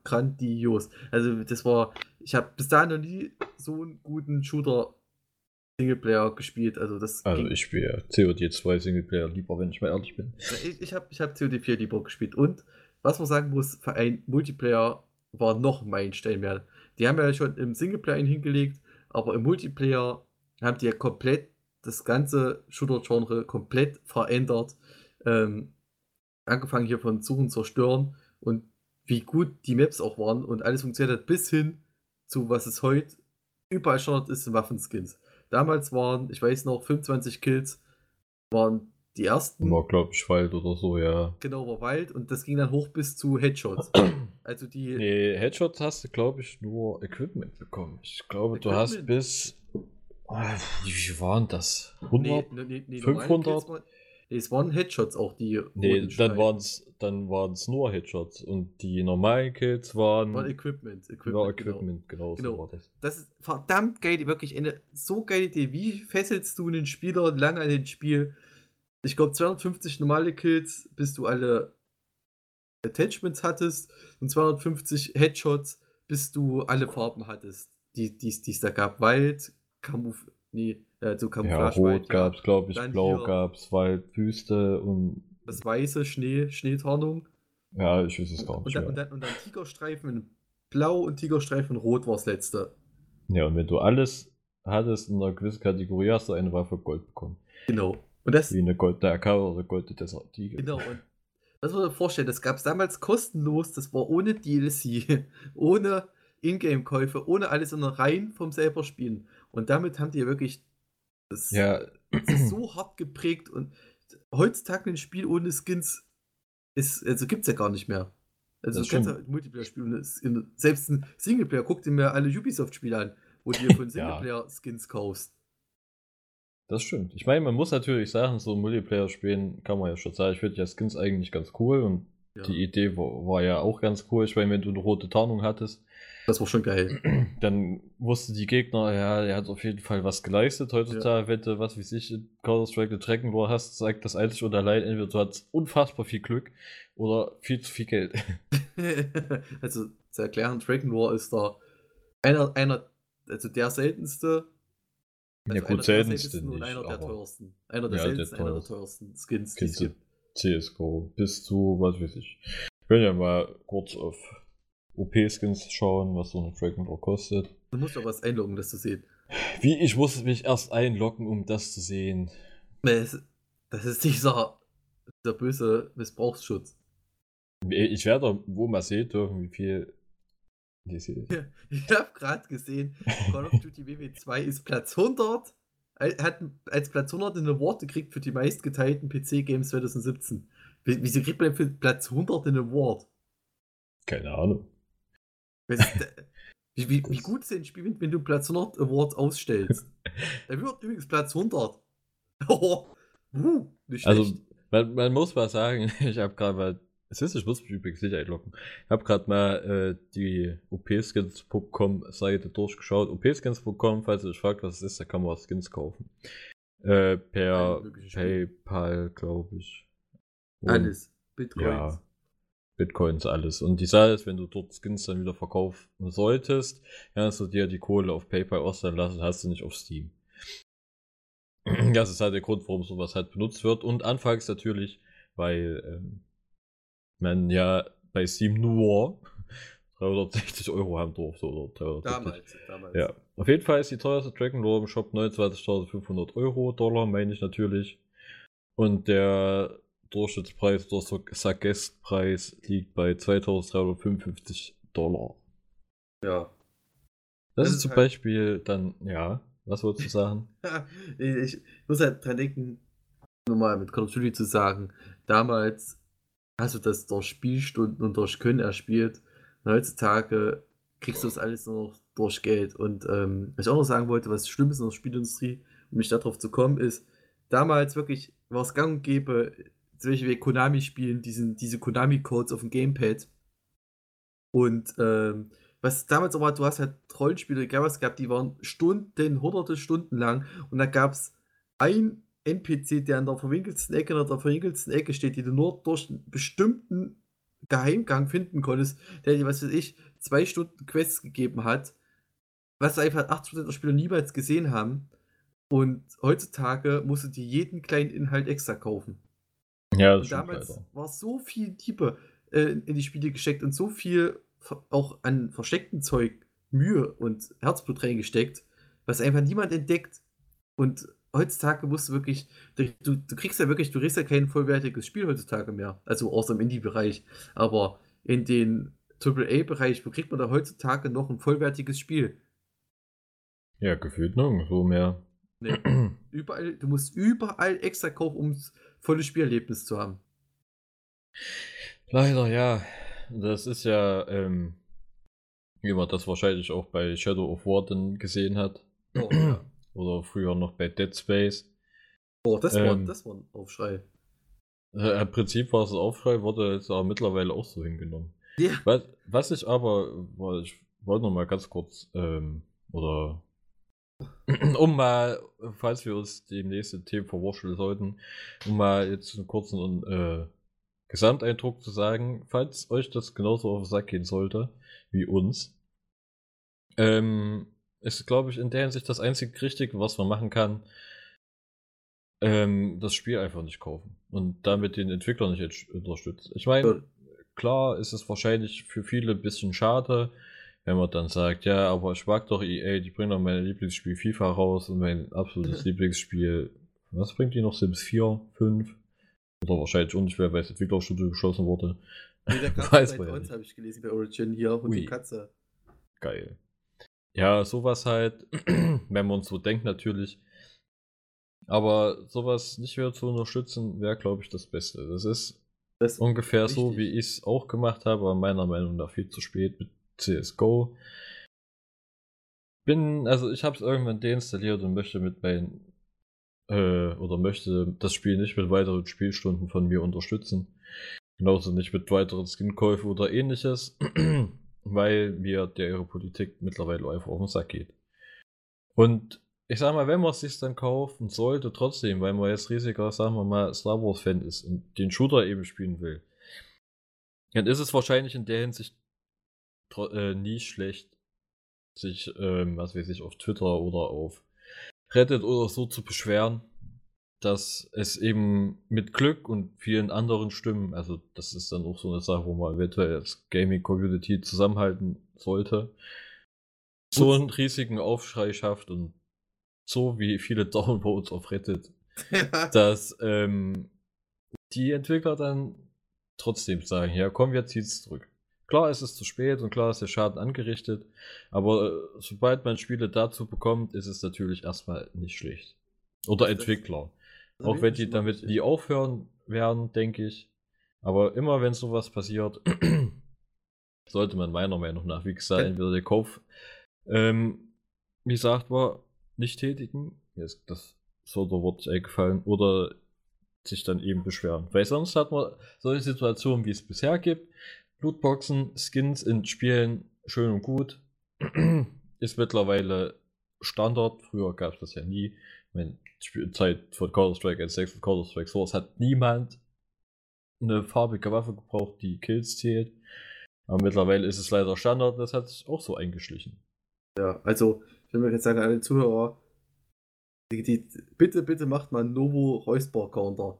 Speaker 3: grandios. Also das war, ich habe bis dahin noch nie so einen guten Shooter Singleplayer gespielt. Also das
Speaker 2: Also
Speaker 3: ging.
Speaker 2: ich spiele COD 2 Singleplayer lieber, wenn ich mal ehrlich bin.
Speaker 3: Ich hab COD 4 lieber gespielt. Und was man sagen muss, für ein Multiplayer war noch mein Stellenwert. Die haben ja schon im Singleplayer ihn hingelegt, aber im Multiplayer haben die ja komplett das ganze Shooter-Genre komplett verändert. Angefangen hier von Suchen, Zerstören und wie gut die Maps auch waren und alles funktioniert hat, bis hin zu was es heute überall Standard ist, sind Waffenskins. Damals waren, ich weiß noch, 25 Kills waren die ersten.
Speaker 2: War, glaube ich, Wald oder so, ja.
Speaker 3: Genau, war Wald und das ging dann hoch bis zu Headshots. Also die.
Speaker 2: Nee, Headshots hast du, glaube ich, nur Equipment bekommen. Ich glaube, du hast
Speaker 3: Equipment?
Speaker 2: bis. Wie viel waren das? 100?
Speaker 3: Nee,
Speaker 2: 500?
Speaker 3: Es waren Headshots auch, die.
Speaker 2: Nee,
Speaker 3: roten
Speaker 2: dann
Speaker 3: Streifen.
Speaker 2: waren's nur Headshots. Und die normalen Kills waren.
Speaker 3: War Equipment.
Speaker 2: War Equipment, genau so
Speaker 3: Genau.
Speaker 2: war das.
Speaker 3: Das ist verdammt geil, wirklich eine so geile Idee. Wie fesselst du einen Spieler lange an den Spiel? Ich glaube, 250 normale Kills, bis du alle Attachments hattest und 250 Headshots, bis du alle Farben hattest, die es da gab. Wald, so
Speaker 2: Ja,
Speaker 3: Camouflage.
Speaker 2: Rot gab's, glaube ich,
Speaker 3: Dann
Speaker 2: Blau
Speaker 3: hier
Speaker 2: gab's, Wald, Wüste und.
Speaker 3: das weiße Schneetarnung.
Speaker 2: Ja, ich weiß es gar nicht mehr.
Speaker 3: Und dann Tigerstreifen in Blau und Tigerstreifen in Rot war das letzte.
Speaker 2: Ja, und wenn du alles hattest in einer gewissen Kategorie, hast du eine Waffe Gold bekommen.
Speaker 3: Genau. Und das,
Speaker 2: Wie eine goldene AK oder goldene Desert Eagle.
Speaker 3: genau, und das muss man sich vorstellen, das gab es damals kostenlos, das war ohne DLC, ohne Ingame-Käufe, ohne alles, sondern rein vom selber Spielen. Und damit haben die wirklich das,
Speaker 2: Ja.
Speaker 3: das ist so hart geprägt und heutzutage ein Spiel ohne Skins gibt es ja gar nicht mehr. Also
Speaker 2: Das
Speaker 3: du kannst
Speaker 2: stimmt.
Speaker 3: ja Multiplayer-Spiel selbst ein Singleplayer, guck dir mir alle Ubisoft-Spiele an, wo du dir von
Speaker 2: Ja.
Speaker 3: Singleplayer-Skins kaufst.
Speaker 2: Das stimmt. Ich meine, man muss natürlich sagen, so Multiplayer-Spielen kann man ja schon sagen. Ich finde ja Skins eigentlich ganz cool und
Speaker 3: Ja.
Speaker 2: die Idee war ja auch ganz cool. Ich meine, wenn du eine rote Tarnung hattest,
Speaker 3: Das war schon geil.
Speaker 2: dann wussten die Gegner, ja, er hat auf jeden Fall was geleistet. Heutzutage, wenn du, was weiß ich, in Counter-Strike eine Dragon Lore hast, zeigt das einzig und allein, entweder du hast unfassbar viel Glück oder viel zu viel Geld.
Speaker 3: Also zu erklären, Dragon War ist da also der seltenste.
Speaker 2: Ja,
Speaker 3: Also
Speaker 2: gut,
Speaker 3: einer der
Speaker 2: seltenste
Speaker 3: seltensten und
Speaker 2: nicht,
Speaker 3: einer der
Speaker 2: aber
Speaker 3: teuersten. Einer der
Speaker 2: ja, der
Speaker 3: seltensten, einer der
Speaker 2: teuerste.
Speaker 3: teuersten Skins, die es
Speaker 2: Skins
Speaker 3: gibt.
Speaker 2: CSGO bis zu, was weiß ich. Ich will ja mal kurz auf OP-Skins schauen, was so eine Dragon Lore kostet.
Speaker 3: Du musst doch was einloggen, das zu sehen.
Speaker 2: Wie, ich muss mich erst einloggen, um das zu sehen.
Speaker 3: Das ist dieser böse Missbrauchsschutz.
Speaker 2: Ich werde doch wohl mal sehen dürfen, wie viel. Ich
Speaker 3: habe gerade gesehen, Call of Duty WW2 ist Platz 100. Hat als Platz 100 einen Award gekriegt für die meistgeteilten PC-Games 2017. Wieso kriegt man denn für Platz 100 einen Award?
Speaker 2: Keine Ahnung.
Speaker 3: Wie gut ist denn ein Spiel, wenn du Platz 100 Awards ausstellst? Er wird übrigens Platz 100. Nicht schlecht.
Speaker 2: Also, man muss mal sagen, ich habe gerade mal. Ich muss mich übrigens nicht einloggen. Ich habe gerade mal die opskins.com-Seite durchgeschaut. opskins.com, falls ihr euch fragt, was es ist, da kann man Skins kaufen. Per PayPal, glaube ich. Und,
Speaker 3: alles. Bitcoins.
Speaker 2: Ja, Bitcoins, alles. Und die Sache ist, wenn du dort Skins dann wieder verkaufen solltest, kannst du dir die Kohle auf PayPal auszahlen lassen, hast du nicht auf Steam. Das ist halt der Grund, warum sowas halt benutzt wird. Und anfangs natürlich, weil man ja bei Steam nur 360 Euro haben durfte oder 370.
Speaker 3: Damals.
Speaker 2: Ja, auf jeden Fall ist die teuerste Dragon Lore im Shop 29.500 Euro, Dollar meine ich natürlich. Und der Durchschnittspreis oder Suggest-Preis liegt bei 2.355 Dollar.
Speaker 3: Ja.
Speaker 2: Das ist zum Beispiel dann, ja, was wolltest du sagen?
Speaker 3: Ich muss halt dran denken, nochmal mit Call of Duty zu sagen, damals hast du das durch Spielstunden und durch Können erspielt. Und heutzutage kriegst du das alles nur noch durch Geld. Und was ich auch noch sagen wollte, was schlimm ist in der Spielindustrie, um mich darauf zu kommen, ist, damals wirklich war es gang und gäbe, solche wie Konami spielen, diese Konami-Codes auf dem Gamepad. Und was damals aber, du hast halt Rollenspiele, egal was gehabt, die waren hunderte Stunden lang. Und da gab es ein NPC, der an der verwinkelsten Ecke oder der verwinkelsten Ecke steht, die du nur durch einen bestimmten Geheimgang finden konntest, der dir, was weiß ich, 2 Stunden Quests gegeben hat, was einfach 80% der Spieler niemals gesehen haben. Und heutzutage musst du dir jeden kleinen Inhalt extra kaufen.
Speaker 2: Ja, das
Speaker 3: Und
Speaker 2: stimmt
Speaker 3: damals
Speaker 2: leider.
Speaker 3: war so viel Liebe in die Spiele gesteckt und so viel auch an verstecktem Zeug, Mühe und Herzblut reingesteckt, was einfach niemand entdeckt. Und heutzutage musst du wirklich, du kriegst ja wirklich, du kriegst ja kein vollwertiges Spiel heutzutage mehr. Also außer im Indie-Bereich. Aber in den AAA-Bereich, wo kriegt man da heutzutage noch ein vollwertiges Spiel?
Speaker 2: Ja, gefühlt nirgendwo mehr.
Speaker 3: Nee. Überall, du musst überall extra kaufen, um das volle Spielerlebnis zu haben.
Speaker 2: Leider, ja. Das ist ja, wie man das wahrscheinlich auch bei Shadow of War dann gesehen hat.
Speaker 3: Oh, ja.
Speaker 2: Oder früher noch bei Dead Space.
Speaker 3: Oh, das war ein Aufschrei.
Speaker 2: Im Prinzip war es ein Aufschrei, wurde jetzt aber mittlerweile auch so hingenommen.
Speaker 3: Ja.
Speaker 2: Was ich aber, ich wollte noch mal ganz kurz, oder um mal, falls wir uns demnächst in Themen verwurschteln sollten, um mal jetzt einen kurzen Gesamteindruck zu sagen, falls euch das genauso auf den Sack gehen sollte, wie uns, ist, glaube ich, in der Hinsicht das einzige Richtige, was man machen kann, das Spiel einfach nicht kaufen und damit den Entwickler nicht unterstützen. Ich meine, klar ist es wahrscheinlich für viele ein bisschen schade, wenn man dann sagt, ja, aber ich mag doch EA, die bringen doch mein Lieblingsspiel FIFA raus und mein absolutes Lieblingsspiel, was bringt die noch, Sims 4, 5? Oder wahrscheinlich auch nicht mehr, weil das Entwicklerstudio geschlossen wurde.
Speaker 3: Nee, der Katze
Speaker 2: Weiß
Speaker 3: seit
Speaker 2: man ja
Speaker 3: uns
Speaker 2: nicht.
Speaker 3: habe ich gelesen bei Origin hier und
Speaker 2: Ui.
Speaker 3: die Katze.
Speaker 2: Geil. Ja, sowas halt, wenn man so denkt natürlich. Aber sowas nicht mehr zu unterstützen, wäre, glaube ich, das Beste. Das ist
Speaker 3: Das
Speaker 2: ungefähr so,
Speaker 3: richtig.
Speaker 2: wie ich es auch gemacht habe, aber meiner Meinung nach viel zu spät mit CSGO. Also ich habe es irgendwann deinstalliert und möchte möchte das Spiel nicht mit weiteren Spielstunden von mir unterstützen. Genauso nicht mit weiteren Skinkäufen oder ähnliches, weil mir ihre Politik mittlerweile einfach auf den Sack geht. Und ich sag mal, wenn man es sich dann kaufen sollte, trotzdem, weil man jetzt riesiger, sagen wir mal, Star Wars Fan ist und den Shooter eben spielen will, dann ist es wahrscheinlich in der Hinsicht nie schlecht, sich, was weiß ich, auf Twitter oder auf Reddit oder so zu beschweren, dass es eben mit Glück und vielen anderen Stimmen, also das ist dann auch so eine Sache, wo man eventuell als Gaming-Community zusammenhalten sollte, so einen riesigen Aufschrei schafft und so wie viele Downvotes auf Reddit, dass die Entwickler dann trotzdem sagen, ja komm, wir ziehen es zurück. Klar ist es zu spät und klar ist der Schaden angerichtet, aber sobald man Spiele dazu bekommt, ist es natürlich erstmal nicht schlecht. Oder Entwickler. Auch wenn die damit nie aufhören werden, denke ich. Aber immer wenn sowas passiert, sollte man meiner Meinung nach, wie gesagt, entweder den Kauf, wie gesagt, war nicht tätigen, jetzt das Wort nicht eingefallen, oder sich dann eben beschweren. Weil sonst hat man solche Situationen, wie es bisher gibt. Lootboxen, Skins in Spielen, schön und gut. Ist mittlerweile Standard. Früher gab es das ja nie. In der Zeit von Counter-Strike 1.6 und Counter-Strike Source hat niemand eine farbige Waffe gebraucht, die Kills zählt. Aber mittlerweile ist es leider Standard, das hat sich auch so eingeschlichen.
Speaker 3: Ja, also, ich will mir jetzt sagen, alle Zuhörer, bitte macht mal einen Novo-Räusper-Counter.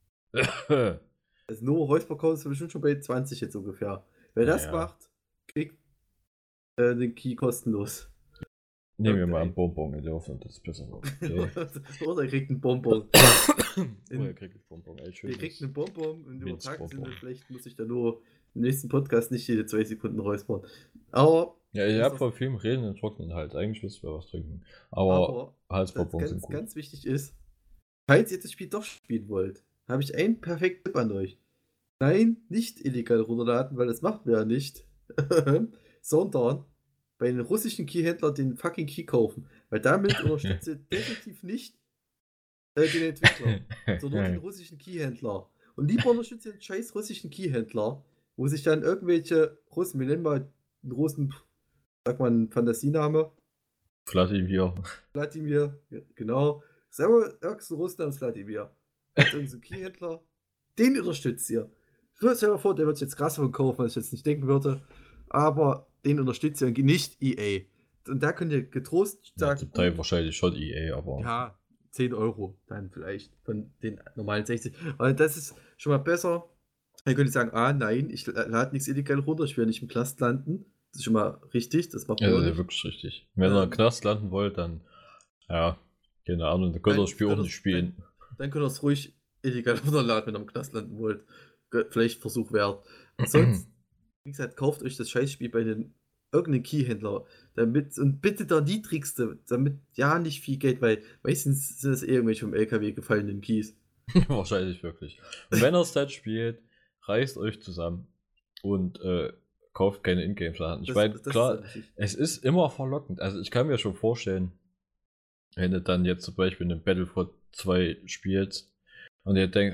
Speaker 3: Also Novo-Räusper-Counter ist bestimmt schon bei 20 jetzt ungefähr. Wer das macht, kriegt den Key kostenlos.
Speaker 2: Nehmen wir mal einen Bonbon in der Hoffnung, das ist besser. Okay.
Speaker 3: Oder er kriegt einen Bonbon.
Speaker 2: Er kriegt einen Bonbon, ey, schön.
Speaker 3: Der kriegt einen Bonbon und übertragen sind
Speaker 2: Bonbon.
Speaker 3: vielleicht muss ich da nur im nächsten Podcast nicht jede 2 Sekunden räuspern. Aber
Speaker 2: ja, ich habe vor vielem Reden und Trocknen halt. Eigentlich müsste wir was trinken. Aber Halsbonbons sind gut.
Speaker 3: Ganz wichtig ist, falls ihr das Spiel doch spielen wollt, habe ich einen perfekten Tipp an euch. Nein, nicht illegal runterladen, weil das machen wir ja nicht. Sondern bei den russischen Keyhändlern den fucking Key kaufen. Weil damit unterstützt ihr definitiv nicht den Entwickler, sondern den russischen Keyhändler. Und lieber unterstützt ihr den scheiß russischen Keyhändler, wo sich dann irgendwelche Russen, wir nennen mal einen Russen, sag mal einen Fantasiename.
Speaker 2: Vladimir,
Speaker 3: genau. Selber irgendein Russen namens Vladimir. Als irgendein Keyhändler, den unterstützt ihr. Stell dir mal vor, der wird jetzt krass verkaufen, was ich jetzt nicht denken würde. Aber den unterstützt ihr und nicht EA. und da könnt ihr getrost
Speaker 2: Ja,
Speaker 3: sagen,
Speaker 2: zum Teil wahrscheinlich schon EA, aber.
Speaker 3: ja, 10 Euro dann vielleicht von den normalen 60. Aber das ist schon mal besser. Dann könnt ihr sagen, nein, ich lade nichts illegal runter, ich will nicht im Knast landen. Das ist schon mal richtig, das macht man
Speaker 2: Ja,
Speaker 3: auch
Speaker 2: das ist
Speaker 3: nicht.
Speaker 2: wirklich richtig. Wenn ihr im Knast landen wollt, dann, ja, keine Ahnung, dann könnt ihr das Spiel auch nicht spielen.
Speaker 3: Dann könnt ihr es ruhig illegal runterladen, wenn ihr im Knast landen wollt. Vielleicht Versuch wert. Sonst, wie gesagt, kauft euch das Scheißspiel bei den irgendeinem Keyhändler, damit, und bitte der niedrigste, damit ja nicht viel Geld, weil meistens sind es irgendwelche vom LKW gefallenen Keys.
Speaker 2: Wahrscheinlich wirklich. Und wenn ihr es dann spielt, reißt euch zusammen und kauft keine Ingame-Sachen. Ich meine, klar, es ist immer verlockend. Also ich kann mir schon vorstellen, wenn du dann jetzt zum Beispiel einen Battlefront 2 spielst und ihr denkt,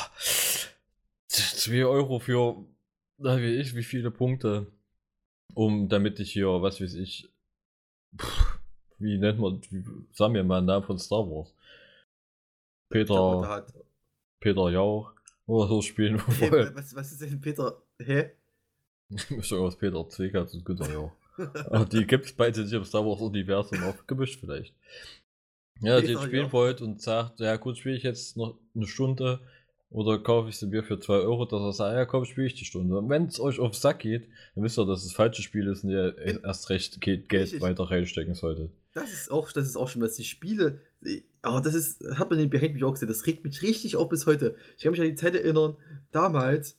Speaker 2: 2 Euro für, wie viele Punkte, damit ich hier, was weiß ich, wie nennt man, sagen wir mal einen Namen von Star Wars. Peter Jauch oder so spielen
Speaker 3: wollen. Was ist denn Peter? Hä?
Speaker 2: Mischung aus Peter Zwegert und Günther Jauch. Aber die gibt es beide nicht im Star Wars Universum aufgemischt vielleicht. Ja, die spielen wollt und sagt, ja gut, spiele ich jetzt noch eine Stunde oder kaufe ich sie mir für 2 Euro, dass er sagt, ja komm, spiele ich die Stunde. Und wenn es euch auf den Sack geht, dann wisst ihr, dass es das falsche Spiel ist und ihr erst recht Geld weiter reinstecken solltet.
Speaker 3: Das ist auch schon, was die Spiele, aber das hat man den Behind mich auch gesehen, das regt mich richtig auf bis heute. Ich kann mich an die Zeit erinnern, damals,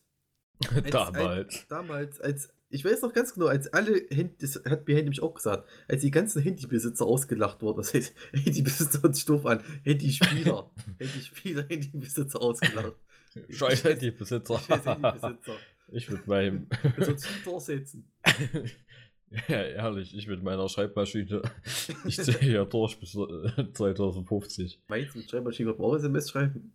Speaker 3: als ich weiß noch ganz genau, als alle das hat Behind mich auch gesagt, als die ganzen Handybesitzer ausgelacht wurden, das heißt, Handybesitzer und Stoff an, Handyspieler, Handybesitzer ausgelacht.
Speaker 2: Scheiß Handybesitzer. Ich mit meinem.
Speaker 3: Durchsetzen.
Speaker 2: Ja, ehrlich, ich mit meiner Schreibmaschine. Ich zähle ja durch bis 2050.
Speaker 3: Meinst du, mit Schreibmaschine auch SMS schreiben?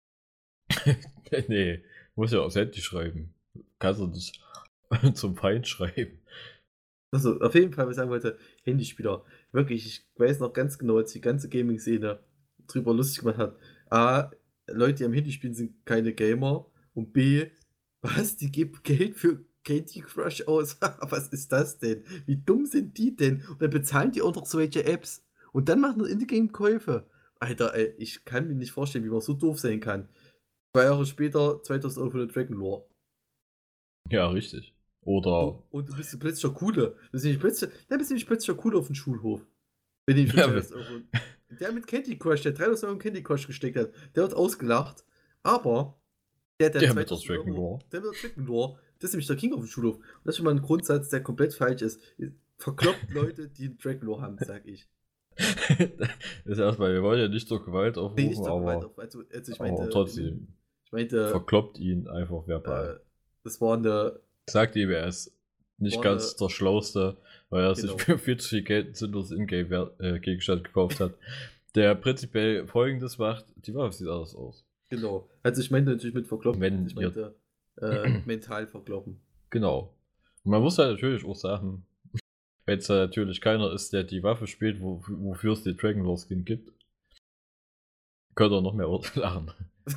Speaker 2: Nee, muss ja aufs Handy schreiben. Kannst du das zum Feind schreiben.
Speaker 3: Also, auf jeden Fall, was ich sagen wollte, Handyspieler. Wirklich, ich weiß noch ganz genau, als die ganze Gaming-Szene drüber lustig gemacht hat. A, Leute, die am Handy spielen, sind keine Gamer. Und B, was? Die geben Geld für Candy Crush aus? Was ist das denn? Wie dumm sind die denn? Und dann bezahlen die auch noch solche Apps. Und dann machen die In-Game-Käufe. Alter, ey, ich kann mir nicht vorstellen, wie man so doof sein kann. 2 Jahre später 2000 Euro für den Dragon Lore.
Speaker 2: Ja, richtig. Oder.
Speaker 3: Und du bist plötzlich der Coole. Du bist nämlich plötzlich der Coole auf dem Schulhof. Wenn ich der mit Candy Crush, der 3000 Euro Candy Crush gesteckt hat, der wird ausgelacht. Aber der mit der Dragon Lore. Das ist nämlich der King auf dem Schulhof. Und das ist schon mal ein Grundsatz, der komplett falsch ist. Verkloppt Leute, die einen Dragon Lore haben, sag ich.
Speaker 2: Das ist erstmal, wir wollen ja nicht zur Gewalt aufrufen, aber
Speaker 3: ich meinte,
Speaker 2: aber trotzdem. Verkloppt ihn einfach verbal.
Speaker 3: Das war eine.
Speaker 2: Sagt ihm, er ist nicht ganz der Schlauste, weil er sich für viel zu viel Geld ein sinnloses Ingame-Gegenstand gekauft hat. Der prinzipiell Folgendes macht, die Waffe sieht anders aus.
Speaker 3: Genau. Also ich meinte natürlich mit Verkloppen.
Speaker 2: Wenn
Speaker 3: ich meinte mental verkloppen.
Speaker 2: Genau. Und man muss halt natürlich auch sagen, wenn es natürlich keiner ist, der die Waffe spielt, wofür es die Dragon Lore Skin gibt, könnte er noch mehr lachen.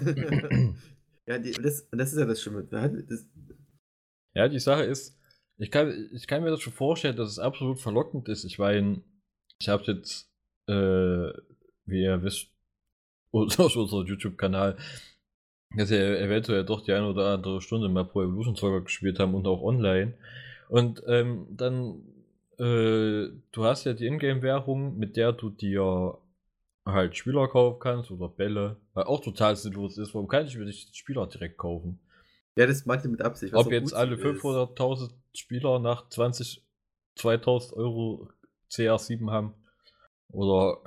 Speaker 3: Ja, das ist ja das Schlimme.
Speaker 2: Ja, die Sache ist, ich kann mir das schon vorstellen, dass es absolut verlockend ist. Ich meine, ich habe jetzt, wie ihr wisst, auf unserem YouTube-Kanal, dass wir eventuell doch die eine oder andere Stunde mal Pro Evolution Soccer gespielt haben und auch online. Und dann, du hast ja die Ingame-Währung, mit der du dir halt Spieler kaufen kannst oder Bälle, weil auch total sinnlos ist. Warum kann ich mir nicht Spieler direkt kaufen?
Speaker 3: Ja, das meinte ich mit Absicht.
Speaker 2: Ob jetzt alle 500.000 Spieler nach 2.000 Euro CR7 haben oder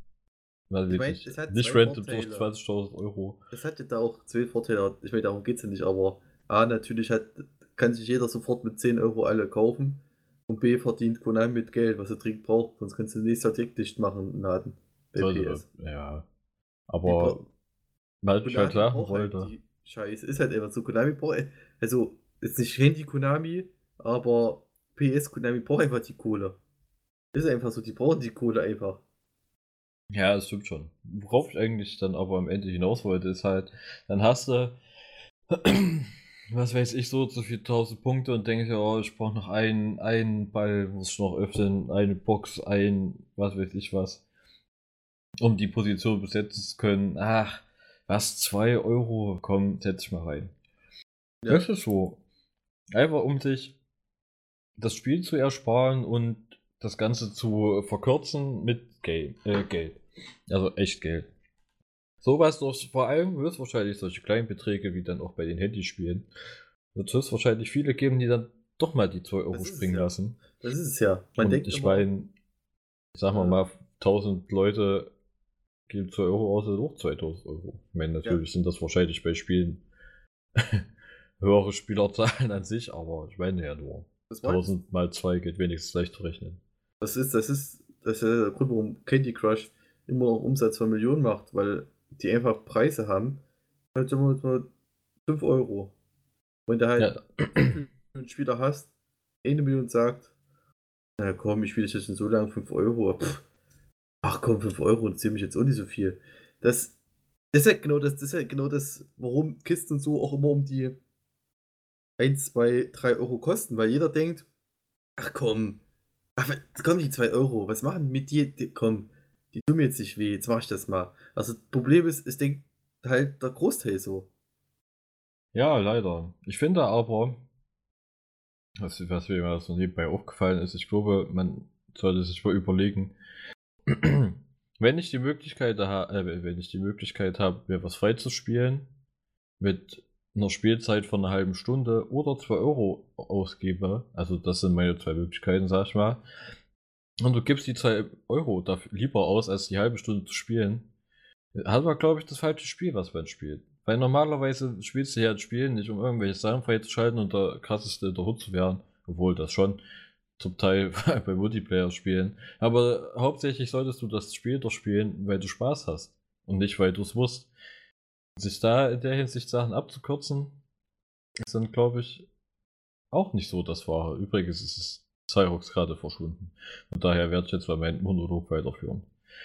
Speaker 2: nicht random durch 20.000 Euro.
Speaker 3: Das hat ja da auch 2 Vorteile. Ich meine, darum geht es ja nicht, aber A, natürlich kann sich jeder sofort mit 10 Euro alle kaufen und B, verdient Konami mit Geld, was er dringend braucht, sonst kannst du nächstes Jahr dick dicht machen im Laden.
Speaker 2: Ja, aber weil ich halt sagen wollte.
Speaker 3: Halt Scheiße, ist halt einfach so, Konami braucht, also ist nicht Handy Konami, aber PS Konami braucht einfach die Kohle. Ist einfach so, die brauchen die Kohle einfach.
Speaker 2: Ja, das stimmt schon. Worauf ich eigentlich dann aber am Ende hinaus wollte, ist halt, dann hast du was weiß ich, so viele 1000 Punkte und denke, oh, ich brauche noch einen Ball, muss ich noch öffnen, eine Box, was weiß ich was, um die Position besetzen zu können. Ach, was, 2 Euro, komm, setz ich mal rein.
Speaker 3: Ja.
Speaker 2: Das ist so. Einfach um sich das Spiel zu ersparen und das Ganze zu verkürzen mit Geld. Also echt Geld. Sowas vor allem wird es wahrscheinlich solche kleinen Beträge wie dann auch bei den Handyspielen. Wird es wahrscheinlich viele geben, die dann doch mal die 2 Euro springen lassen.
Speaker 3: Das ist es ja. Man
Speaker 2: und
Speaker 3: denkt
Speaker 2: ich
Speaker 3: immer,
Speaker 2: meine, sagen wir mal, 1000 Leute geben 2 Euro aus, also auch 2000 Euro. Ich meine, natürlich sind das wahrscheinlich bei Spielen höhere Spielerzahlen an sich, aber ich meine ja nur. 1000 mal 2 geht wenigstens leicht zu rechnen.
Speaker 3: Das ist der Grund, warum Candy Crush immer noch Umsatz von Millionen macht, weil die einfach Preise haben. Halt immer 5 Euro. Wenn du halt einen Spieler hast, 1 Million sagt, na komm, ich spiele das schon so lange, 5 Euro. Ach komm, 5 Euro, das zählt mich jetzt auch nicht so viel. Das ist ja genau das, warum Kisten so auch immer um die 1, 2, 3 Euro kosten, weil jeder denkt, ach komm, die 2 Euro, was machen die mit dir? Komm, die tun mir jetzt nicht weh, jetzt mache ich das mal. Also das Problem ist, es denkt halt der Großteil so.
Speaker 2: Ja, leider. Ich finde aber, was mir mal so nebenbei aufgefallen ist, ich glaube, man sollte sich mal überlegen, wenn ich die Möglichkeit habe, mir was freizuspielen, mit einer Spielzeit von einer halben Stunde oder 2 Euro ausgebe, also das sind meine 2 Möglichkeiten, sag ich mal, und du gibst die 2 Euro dafür lieber aus, als die halbe Stunde zu spielen, hat man, glaube ich, das falsche Spiel, was man spielt. Weil normalerweise spielst du ja das Spiel nicht, um irgendwelche Sachen freizuschalten und der krasseste in der Hut zu werden, obwohl das schon zum Teil bei Multiplayer-Spielen. Aber hauptsächlich solltest du das Spiel doch spielen, weil du Spaß hast und nicht, weil du es musst. Sich da in der Hinsicht Sachen abzukürzen, ist dann, glaube ich, auch nicht so das Wahre. Übrigens ist es Cyrox gerade verschwunden. Und daher werde ich jetzt mal meinen Monolog weiterführen.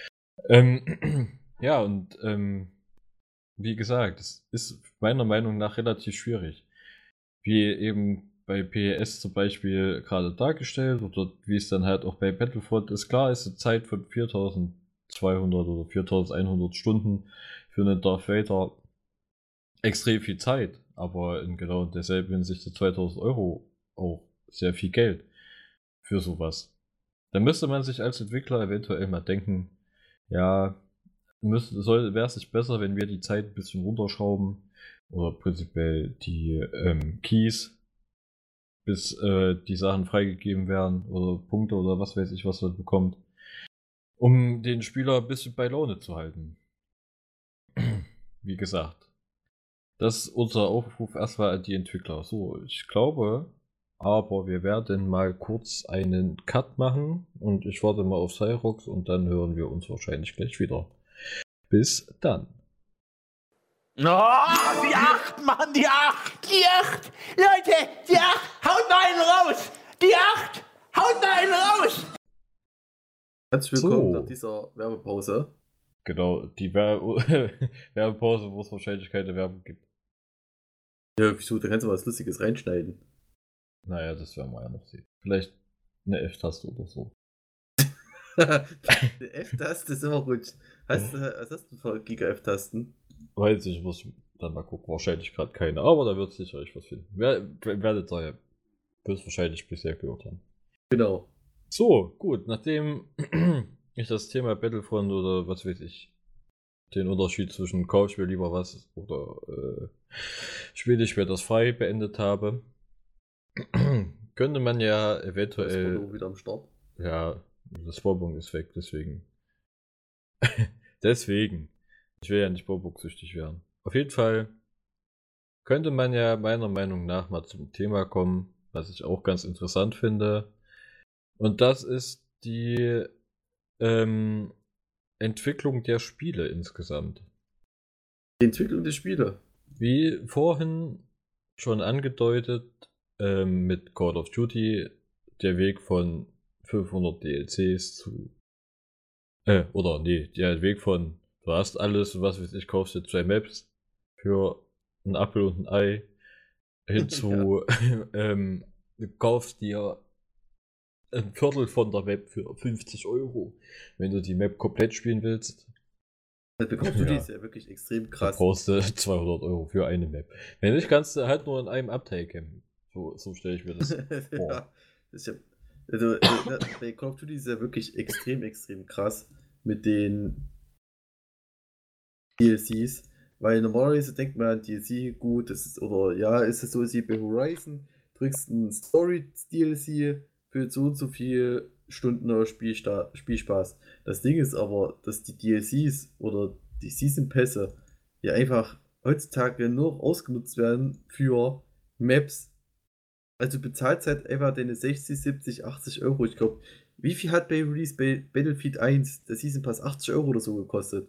Speaker 2: Ja, und wie gesagt, es ist meiner Meinung nach relativ schwierig. Wie eben bei PES zum Beispiel gerade dargestellt oder wie es dann halt auch bei Battlefront ist. Klar ist eine Zeit von 4200 oder 4100 Stunden für einen Darth Vader extrem viel Zeit, aber in genau derselben Hinsicht 2000 Euro auch sehr viel Geld für sowas. Da müsste man sich als Entwickler eventuell mal denken, ja, wäre es nicht besser, wenn wir die Zeit ein bisschen runterschrauben oder prinzipiell die Keys, bis die Sachen freigegeben werden oder Punkte oder was weiß ich, was man bekommt, um den Spieler ein bisschen bei Laune zu halten. Wie gesagt, das ist unser Aufruf erstmal an die Entwickler. So, ich glaube, aber wir werden mal kurz einen Cut machen und ich warte mal auf Cyrox und dann hören wir uns wahrscheinlich gleich wieder. Bis dann.
Speaker 1: Oh, die 8, Mann, die 8, die 8. Leute, die 8, haut mal einen raus. Die 8, haut mal einen raus.
Speaker 3: Herzlich willkommen nach dieser Werbepause.
Speaker 2: Genau, die Werbepause, wo es wahrscheinlich keine Werbung gibt.
Speaker 3: Ja, wieso, da kannst du was Lustiges reinschneiden.
Speaker 2: Naja, das werden wir ja noch sehen. Vielleicht eine F-Taste oder so.
Speaker 3: Die F-Taste ist immer gut. Was hast du für Giga-F-Tasten?
Speaker 2: Weiß ich, muss dann mal gucken. Wahrscheinlich gerade keine, aber da wird sicherlich was finden. Werdet ihr ja wahrscheinlich bisher gehört haben.
Speaker 3: Genau.
Speaker 2: So, gut, nachdem ich das Thema Battlefront oder was weiß ich, den Unterschied zwischen kauf ich mir lieber was oder spiele ich mir das frei beendet habe, könnte man ja eventuell.
Speaker 3: Das war wieder am Start.
Speaker 2: Ja, das Bobbung ist weg, deswegen. Deswegen. Ich will ja nicht Bobbung-süchtig werden. Auf jeden Fall könnte man ja meiner Meinung nach mal zum Thema kommen, was ich auch ganz interessant finde. Und das ist die Entwicklung der Spiele insgesamt.
Speaker 3: Die Entwicklung der Spiele.
Speaker 2: Wie vorhin schon angedeutet, mit Call of Duty der Weg von 500 DLCs zu der Weg von du hast alles, was weiß ich, kaufst dir 2 Maps für einen Apfel und ein Ei hinzu, du kaufst dir ein Viertel von der Map für 50 €, wenn du die Map komplett spielen willst.
Speaker 3: Das bekommst du die,
Speaker 2: Ja.
Speaker 3: ist ja wirklich extrem
Speaker 2: Da
Speaker 3: krass.
Speaker 2: brauchst du 200 € für eine Map. Wenn nicht, kannst du halt nur in einem Abteil campen. So stelle ich mir das vor.
Speaker 3: Ja, das ist ja, also, bei Call of Duty ist ja wirklich extrem, extrem krass mit den DLCs, weil normalerweise denkt man an DLC, gut, das ist, oder ja, ist es so wie bei Horizon, drückst ein Story-DLC für so und so viele Stunden oder Spielspaß. Das Ding ist aber, dass die DLCs oder die Season-Pässe ja einfach heutzutage nur ausgenutzt werden für Maps. Also bezahlt halt einfach deine 60, 70, 80 €. Ich glaube, wie viel hat bei Release bei Battlefield 1 der Season Pass 80 € oder so gekostet?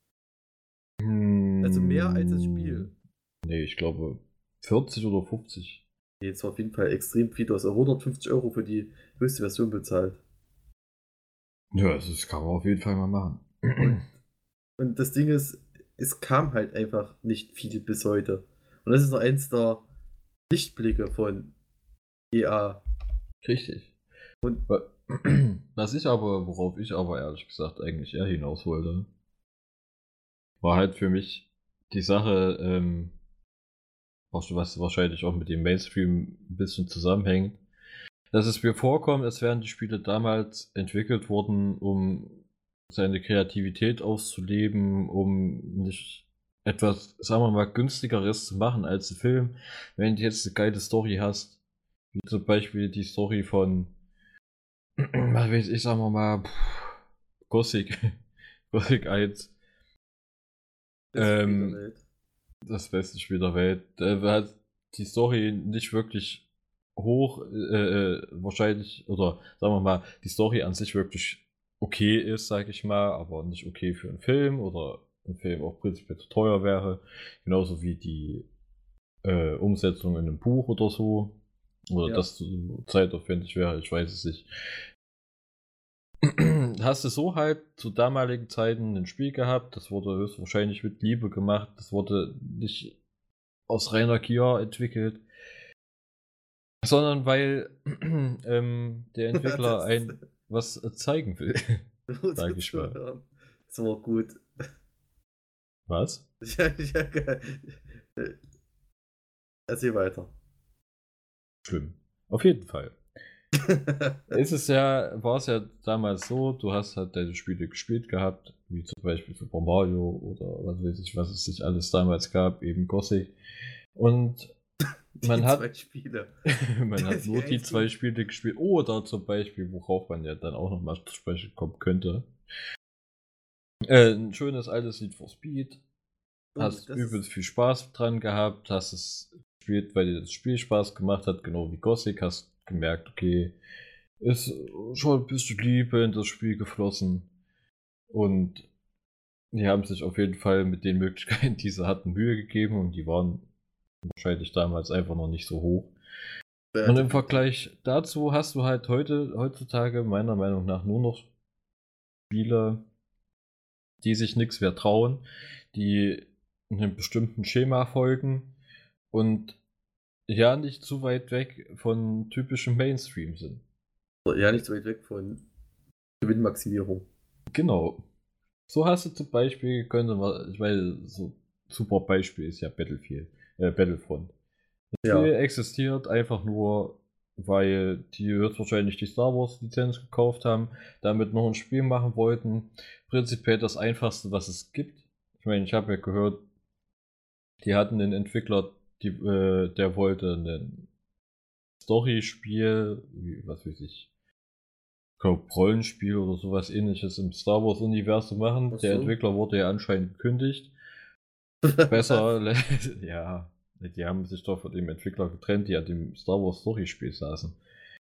Speaker 3: Also mehr als das Spiel.
Speaker 2: Nee, ich glaube 40 oder 50.
Speaker 3: Jetzt war auf jeden Fall extrem viel. Du hast auch 150 € für die höchste Version bezahlt.
Speaker 2: Ja, das kann man auf jeden Fall mal machen.
Speaker 3: Und das Ding ist, es kam halt einfach nicht viel bis heute. Und das ist noch eins der Lichtblicke von EA.
Speaker 2: Richtig.
Speaker 3: Und
Speaker 2: Worauf ich aber ehrlich gesagt eigentlich eher hinaus wollte, war halt für mich die Sache, was wahrscheinlich auch mit dem Mainstream ein bisschen zusammenhängt, dass es mir vorkommt, als wären die Spiele damals entwickelt worden, um seine Kreativität auszuleben, um nicht etwas, sagen wir mal, günstigeres zu machen als ein Film. Wenn du jetzt eine geile Story hast, wie zum Beispiel die Story von, was weiß ich, sagen wir mal, Gothic 1. Das beste Spiel der Welt. Da hat die Story nicht wirklich hoch, wahrscheinlich, oder sagen wir mal, die Story an sich wirklich okay ist, sag ich mal, aber nicht okay für einen Film oder ein Film auch prinzipiell zu teuer wäre. Genauso wie die Umsetzung in einem Buch oder so. Oder
Speaker 3: Ja.
Speaker 2: das zu zeitaufwendig wäre, ich weiß es nicht. Hast du so halt zu damaligen Zeiten ein Spiel gehabt, das wurde höchstwahrscheinlich mit Liebe gemacht, das wurde nicht aus reiner Gier entwickelt, sondern weil der Entwickler ein was zeigen will, sag ich mal.
Speaker 3: Das war gut.
Speaker 2: Was?
Speaker 3: Ja, geil. Erzähl weiter.
Speaker 2: Schlimm. Auf jeden Fall. War es ja damals so, du hast halt deine Spiele gespielt gehabt, wie zum Beispiel Super Mario oder was weiß ich, was es sich alles damals gab, eben Gothic. Und man hat nur die zwei Spiele gespielt. Oder zum Beispiel, worauf man ja dann auch nochmal zu sprechen kommen könnte. Ein schönes altes Need for Speed. Hast übelst viel Spaß dran gehabt, hast es gespielt, weil dir das Spiel Spaß gemacht hat, genau wie Gothic, hast gemerkt, okay, ist schon ein bisschen Liebe in das Spiel geflossen. Und die haben sich auf jeden Fall mit den Möglichkeiten, die sie hatten, Mühe gegeben und die waren wahrscheinlich damals einfach noch nicht so hoch. Und im Vergleich dazu hast du halt heutzutage meiner Meinung nach nur noch Spiele, die sich nichts mehr trauen, die einem bestimmten Schema folgen und ja nicht zu weit weg von typischem Mainstream sind.
Speaker 3: Ja, nicht so weit weg von Gewinnmaximierung.
Speaker 2: Genau. So hast du zum Beispiel, ich meine, so super Beispiel ist ja Battlefront. Das Spiel existiert einfach nur, weil die höchstwahrscheinlich die Star Wars Lizenz gekauft haben, damit noch ein Spiel machen wollten. Prinzipiell das einfachste, was es gibt. Ich meine, ich habe ja gehört, die hatten einen Entwickler, der wollte ein Story-Spiel, was weiß ich, Rollenspiel oder sowas ähnliches im Star Wars Universum machen. Der Entwickler wurde ja anscheinend gekündigt. Besser, ja, die haben sich doch von dem Entwickler getrennt, die an dem Star Wars Story-Spiel saßen.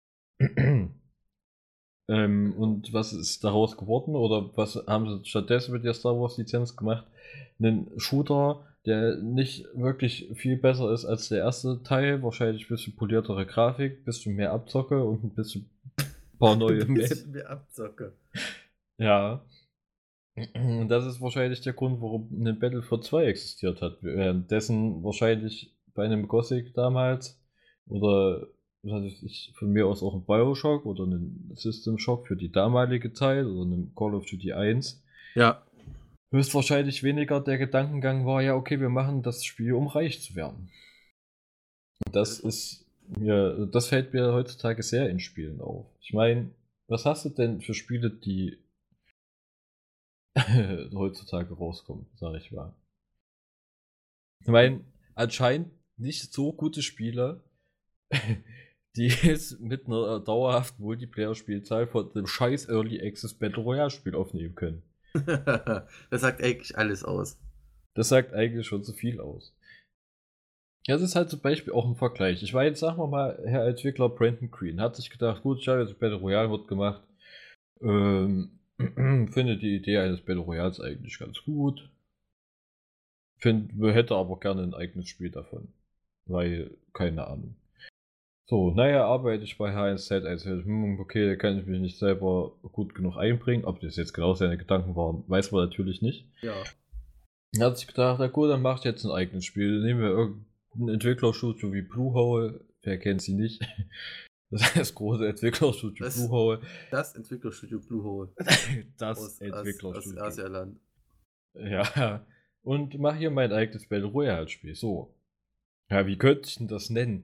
Speaker 2: Und was ist daraus geworden? Oder was haben sie stattdessen mit der Star Wars Lizenz gemacht? Einen Shooter, der nicht wirklich viel besser ist als der erste Teil. Wahrscheinlich ein bisschen poliertere Grafik, ein bisschen mehr Abzocke und ein bisschen paar neue
Speaker 3: mehr Abzocke.
Speaker 2: Ja. Und das ist wahrscheinlich der Grund, warum eine Battlefield 2 existiert hat. Währenddessen wahrscheinlich bei einem Gothic damals oder was weiß ich, von mir aus auch ein Bioshock oder einen System Shock für die damalige Zeit oder einen Call of Duty 1,
Speaker 3: Ja.
Speaker 2: höchstwahrscheinlich weniger der Gedankengang war, ja okay, wir machen das Spiel, um reich zu werden. Und das fällt mir heutzutage sehr in Spielen auf. Ich meine, was hast du denn für Spiele, die heutzutage rauskommen, sag ich mal? Ich meine, anscheinend nicht so gute Spiele, die es mit einer dauerhaften Multiplayer-Spielzahl von dem scheiß Early Access Battle Royale-Spiel aufnehmen können.
Speaker 3: Das sagt eigentlich alles aus.
Speaker 2: Das sagt eigentlich schon so viel aus. Ja, das ist halt zum Beispiel auch ein Vergleich. Ich war jetzt, sagen wir mal, Herr Entwickler Brandon Green hat sich gedacht, gut, schau, jetzt Battle Royale wird gemacht. Finde die Idee eines Battle Royals eigentlich ganz gut. Hätte aber gerne ein eigenes Spiel davon. Weil, keine Ahnung. So, naja, arbeite ich bei H1Z, also, okay, da kann ich mich nicht selber gut genug einbringen. Ob das jetzt genau seine Gedanken waren, weiß man natürlich nicht.
Speaker 3: Ja.
Speaker 2: Er hat sich gedacht, na gut, dann mache ich jetzt ein eigenes Spiel. Nehmen wir irgendein Entwicklerstudio wie Bluehole. Wer kennt sie nicht? Das ist das große Entwicklerstudio Bluehole.
Speaker 3: Das Entwicklerstudio Bluehole.
Speaker 2: Das Entwicklerstudio.
Speaker 3: Aus Asialand.
Speaker 2: Ja, und mache hier mein eigenes Battle Royale Spiel. So. Ja, wie könnte ich denn das nennen?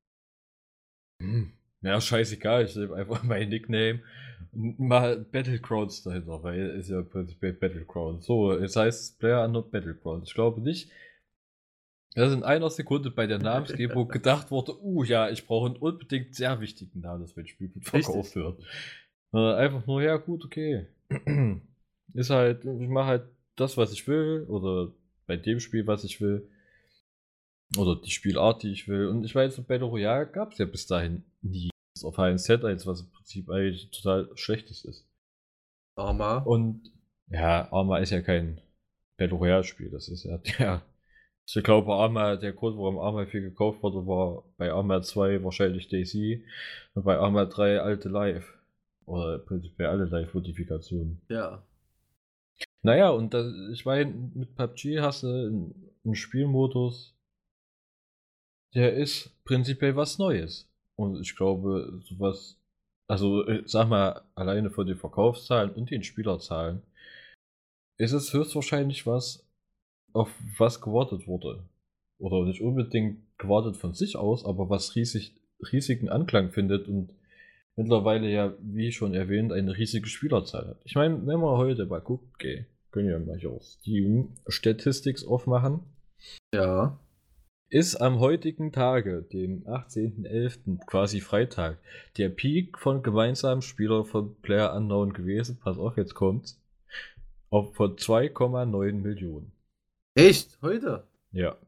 Speaker 2: Ja, scheißegal, ich nehme einfach mein Nickname und mal Battlegrounds dahinter, weil ist ja prinzipiell Battlegrounds. So, jetzt heißt es PlayerUnknown's Battlegrounds. Ich glaube nicht, dass in einer Sekunde bei der Namensgebung gedacht wurde, ja, ich brauche einen unbedingt sehr wichtigen Namen, dass mein Spiel gut verkauft wird. Einfach nur, ja gut, okay. Ist halt, ich mache halt das, was ich will, oder bei dem Spiel, was ich will. Oder die Spielart, die ich will. Und ich weiß, Battle Royale gab es ja bis dahin nie. Das auf H1Z1, was im Prinzip eigentlich total schlechtes ist.
Speaker 3: Arma.
Speaker 2: Und ja, Arma ist ja kein Battle Royale Spiel. Das ist ja der. Ich glaube, Arma, der Grund, warum Arma viel gekauft wurde, war bei Arma 2 wahrscheinlich DC und bei Arma 3 alte Live. Oder prinzipiell alle Live-Modifikationen.
Speaker 3: Ja.
Speaker 2: Naja, und ich meine, mit PUBG hast du einen Spielmodus, der ist prinzipiell was Neues. Und ich glaube, sowas, also sag mal, alleine von den Verkaufszahlen und den Spielerzahlen, ist es höchstwahrscheinlich was, auf was gewartet wurde. Oder nicht unbedingt gewartet von sich aus, aber was riesigen Anklang findet und mittlerweile ja, wie schon erwähnt, eine riesige Spielerzahl hat. Ich meine, wenn man heute mal guckt, okay, können ja mal hier auch Steam Statistics aufmachen.
Speaker 3: Ja.
Speaker 2: Ist am heutigen Tage, dem 18.11., quasi Freitag, der Peak von gemeinsamen Spielern von PlayerUnknown gewesen, pass auf, jetzt kommt's, von 2,9 Millionen.
Speaker 3: Echt? Heute?
Speaker 2: Ja,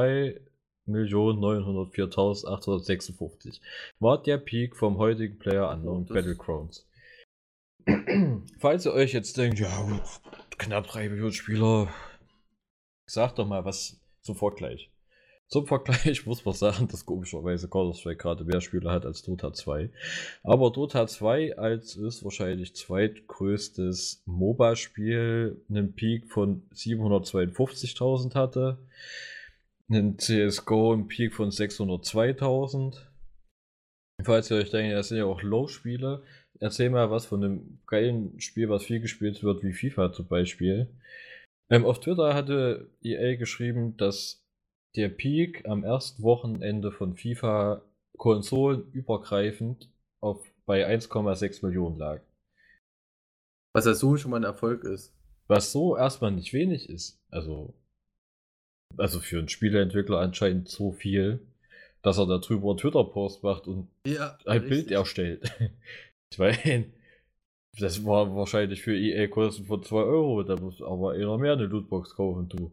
Speaker 2: 2.904.856 war der Peak vom heutigen PlayerUnknown Battlegrounds. Falls ihr euch jetzt denkt, ja, knapp 3 Millionen Spieler, sagt doch mal was zum Vergleich. Zum Vergleich muss man sagen, dass komischerweise Counter-Strike gerade mehr Spieler hat als Dota 2. Aber Dota 2 als ist wahrscheinlich zweitgrößtes MOBA-Spiel einen Peak von 752.000 hatte. Einen CSGO einen Peak von 602.000. Falls ihr euch denkt, das sind ja auch Low-Spiele, erzähl mal was von einem geilen Spiel, was viel gespielt wird, wie FIFA zum Beispiel. Auf Twitter hatte EA geschrieben, dass der Peak am ersten Wochenende von FIFA konsolenübergreifend bei 1,6 Millionen lag.
Speaker 3: Was ja so schon mal ein Erfolg ist.
Speaker 2: Was so erstmal nicht wenig ist. Also für einen Spieleentwickler anscheinend so viel, dass er darüber einen Twitter-Post macht und ein Bild erstellt. Ich meine, das war wahrscheinlich für EA Kosten von 2 Euro, da muss aber eher mehr eine Lootbox kaufen, du.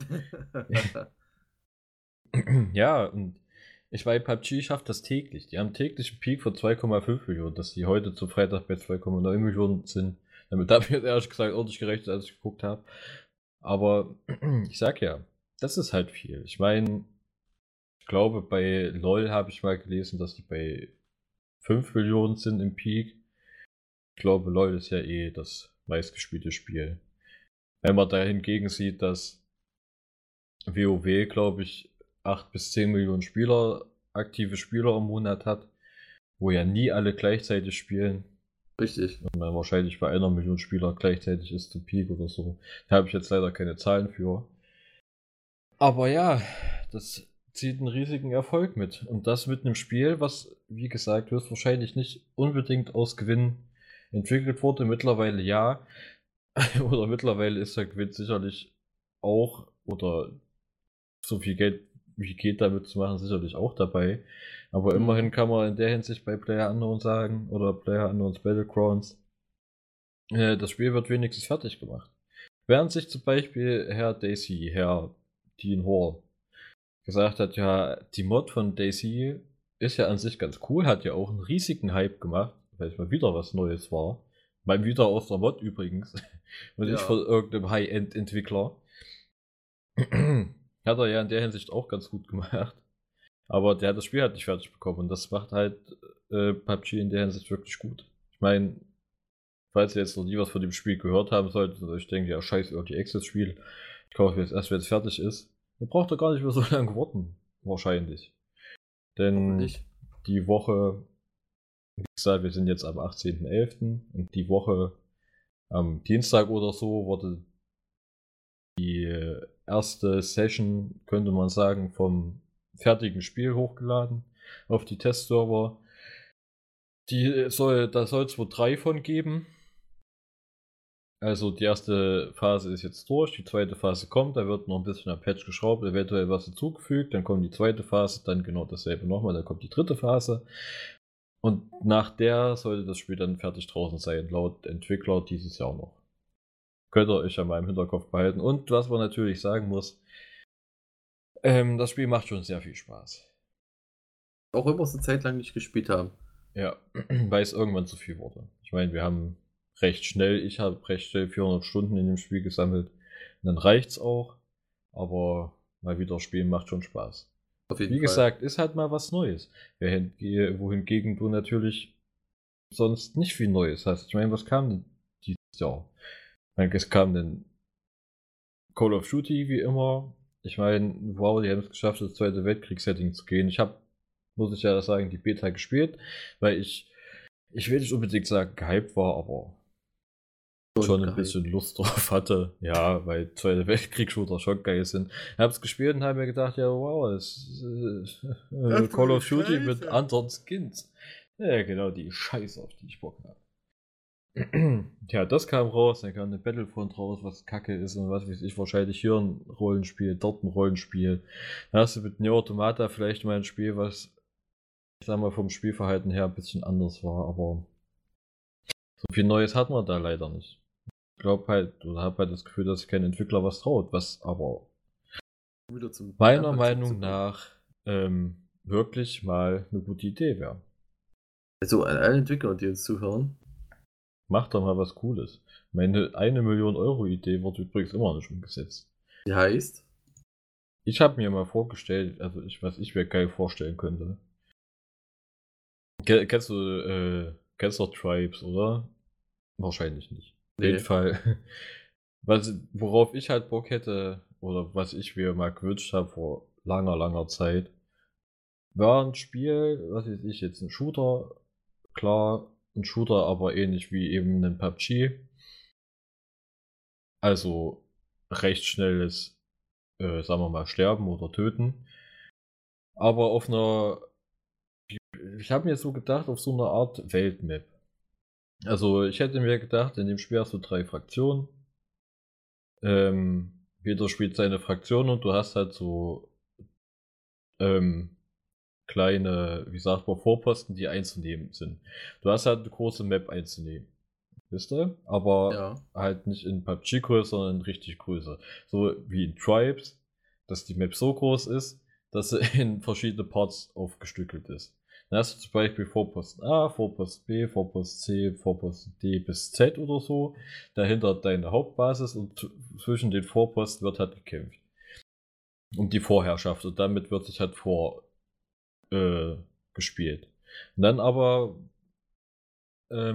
Speaker 2: Ja, und ich meine, PUBG schafft das täglich. Die haben täglich einen Peak von 2,5 Millionen, dass die heute zu Freitag bei 2,9 Millionen sind. Damit habe ich jetzt ehrlich gesagt ordentlich gerechnet, als ich geguckt habe. Aber ich sag ja, das ist halt viel. Ich meine, ich glaube, bei LoL habe ich mal gelesen, dass die bei 5 Millionen sind im Peak. Ich glaube, LoL ist ja eh das meistgespielte Spiel. Wenn man da hingegen sieht, dass WoW, glaube ich, 8 bis 10 Millionen Spieler, aktive Spieler im Monat hat, wo ja nie alle gleichzeitig spielen.
Speaker 3: Richtig.
Speaker 2: Und dann wahrscheinlich bei 1 Million Spieler gleichzeitig ist zu Peak oder so. Da habe ich jetzt leider keine Zahlen für. Aber ja, das zieht einen riesigen Erfolg mit. Und das mit einem Spiel, was, wie gesagt, höchstwahrscheinlich nicht unbedingt aus Gewinn entwickelt wurde. Mittlerweile ja. Oder mittlerweile ist der Gewinn sicherlich auch, oder so viel Geld wie geht damit zu machen, sicherlich auch dabei. Aber immerhin kann man in der Hinsicht bei PlayerUnknown's sagen, oder PlayerUnknown's Battlegrounds, das Spiel wird wenigstens fertig gemacht. Während sich zum Beispiel Herr Dean Hall, gesagt hat, ja, die Mod von DayZ ist ja an sich ganz cool, hat ja auch einen riesigen Hype gemacht, weil es mal wieder was Neues war. Mal wieder aus der Mod übrigens. Und nicht von irgendeinem High-End-Entwickler. Hat er ja in der Hinsicht auch ganz gut gemacht. Aber der hat das Spiel halt nicht fertig bekommen. Und das macht halt PUBG in der Hinsicht wirklich gut. Ich meine, falls ihr jetzt noch nie was von dem Spiel gehört haben solltet und euch denkt, ja, scheiß Early Access Spiel, ich kaufe mir jetzt erst, wenn es fertig ist, dann braucht er gar nicht mehr so lange warten. Wahrscheinlich. Denn die Woche, wie gesagt, wir sind jetzt am 18.11. und die Woche am Dienstag oder so wurde die erste Session, könnte man sagen, vom fertigen Spiel hochgeladen auf die Testserver. Da soll es wohl 3 von geben. Also die erste Phase ist jetzt durch, die zweite Phase kommt, da wird noch ein bisschen am Patch geschraubt, eventuell was hinzugefügt, dann kommt die zweite Phase, dann genau dasselbe nochmal, dann kommt die dritte Phase. Und nach der sollte das Spiel dann fertig draußen sein, laut Entwickler dieses Jahr noch. Könnt ihr euch ja mal im Hinterkopf behalten. Und was man natürlich sagen muss, das Spiel macht schon sehr viel Spaß.
Speaker 3: Auch wenn wir es eine Zeit lang nicht gespielt haben.
Speaker 2: Ja, weil es irgendwann zu viel wurde. Ich meine, ich habe recht schnell 400 Stunden in dem Spiel gesammelt. Und dann reicht's auch. Aber mal wieder spielen macht schon Spaß.
Speaker 3: Auf jeden
Speaker 2: Wie
Speaker 3: Fall.
Speaker 2: gesagt, ist halt mal was Neues. Wohingegen du natürlich sonst nicht viel Neues hast. Ich meine, was kam denn dieses Jahr? Ich meine, es kam denn Call of Duty wie immer. Ich meine, wow, die haben es geschafft, das Zweite Weltkriegssetting zu gehen. Ich habe, muss ich ja sagen, die Beta gespielt, weil ich will nicht unbedingt sagen, gehypt war, aber schon ein bisschen Lust drauf hatte. Ja, weil Zweite Weltkrieg-Shooter schon geil sind. Ich habe es gespielt und habe mir gedacht, ja, wow, es ist Call of Duty mit anderen Skins. Ja, genau, die Scheiße, auf die ich Bock habe. Ja, das kam raus, dann kam eine Battlefront raus, was kacke ist und was weiß ich, wahrscheinlich hier ein Rollenspiel, dort ein Rollenspiel. Dann hast du mit Nier Automata vielleicht mal ein Spiel, was, ich sag mal, vom Spielverhalten her ein bisschen anders war, aber so viel Neues hat man da leider nicht. Ich glaube halt, oder habe halt das Gefühl, dass sich kein Entwickler was traut, was aber meiner Meinung nach wirklich mal eine gute Idee wäre.
Speaker 3: Also an alle Entwickler, die uns zuhören,
Speaker 2: macht doch mal was Cooles. Meine 1 Million Euro Idee wird übrigens immer nicht umgesetzt.
Speaker 3: Die heißt?
Speaker 2: Ich habe mir mal vorgestellt, also was ich mir geil vorstellen könnte. Kennst du Tribes, oder? Wahrscheinlich nicht. Auf jeden Fall. Worauf ich halt Bock hätte, oder was ich mir mal gewünscht habe vor langer Zeit, war ein Spiel, was weiß ich, jetzt ein Shooter, klar, ein Shooter, aber ähnlich wie eben ein PUBG. Also recht schnelles, sagen wir mal, Sterben oder Töten. Aber auf einer, ich habe mir so gedacht, auf so einer Art Weltmap. Also ich hätte mir gedacht, in dem Spiel hast du 3 Fraktionen. Jeder spielt seine Fraktion und du hast halt so kleine, wie sagt man, Vorposten, die einzunehmen sind. Du hast halt eine große Map einzunehmen. Wisst ihr? Aber halt nicht in PUBG-Größe, sondern in richtig Größe. So wie in Tribes, dass die Map so groß ist, dass sie in verschiedene Parts aufgestückelt ist. Dann hast du zum Beispiel Vorposten A, Vorposten B, Vorposten C, Vorposten D bis Z oder so. Dahinter deine Hauptbasis und zwischen den Vorposten wird halt gekämpft. Um die Vorherrschaft und damit wird sich halt gespielt. Und dann aber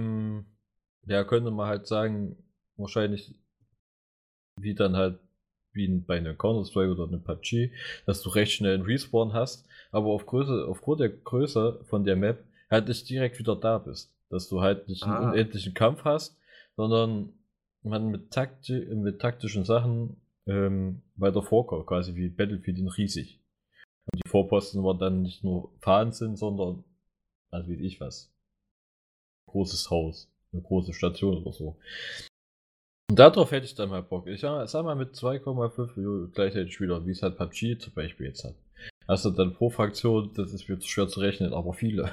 Speaker 2: ja, könnte man halt sagen, wahrscheinlich wie dann halt wie bei einem Counter-Strike oder einem PUBG, dass du recht schnell einen Respawn hast, aber aufgrund der Größe von der Map halt nicht direkt wieder da bist. Dass du halt nicht einen unendlichen Kampf hast, sondern man mit taktischen Sachen weiter vorkommt, quasi wie Battlefield in riesig. Und die Vorposten waren dann nicht nur Fahnen sind, sondern, also wie ich was, großes Haus, eine große Station oder so. Und darauf hätte ich dann mal Bock. Ich sag mal mit 2,5 Millionen gleichzeitig Spieler, wie es halt PUBG zum Beispiel jetzt hat. Hast du dann pro Fraktion, das ist mir zu schwer zu rechnen, aber viele.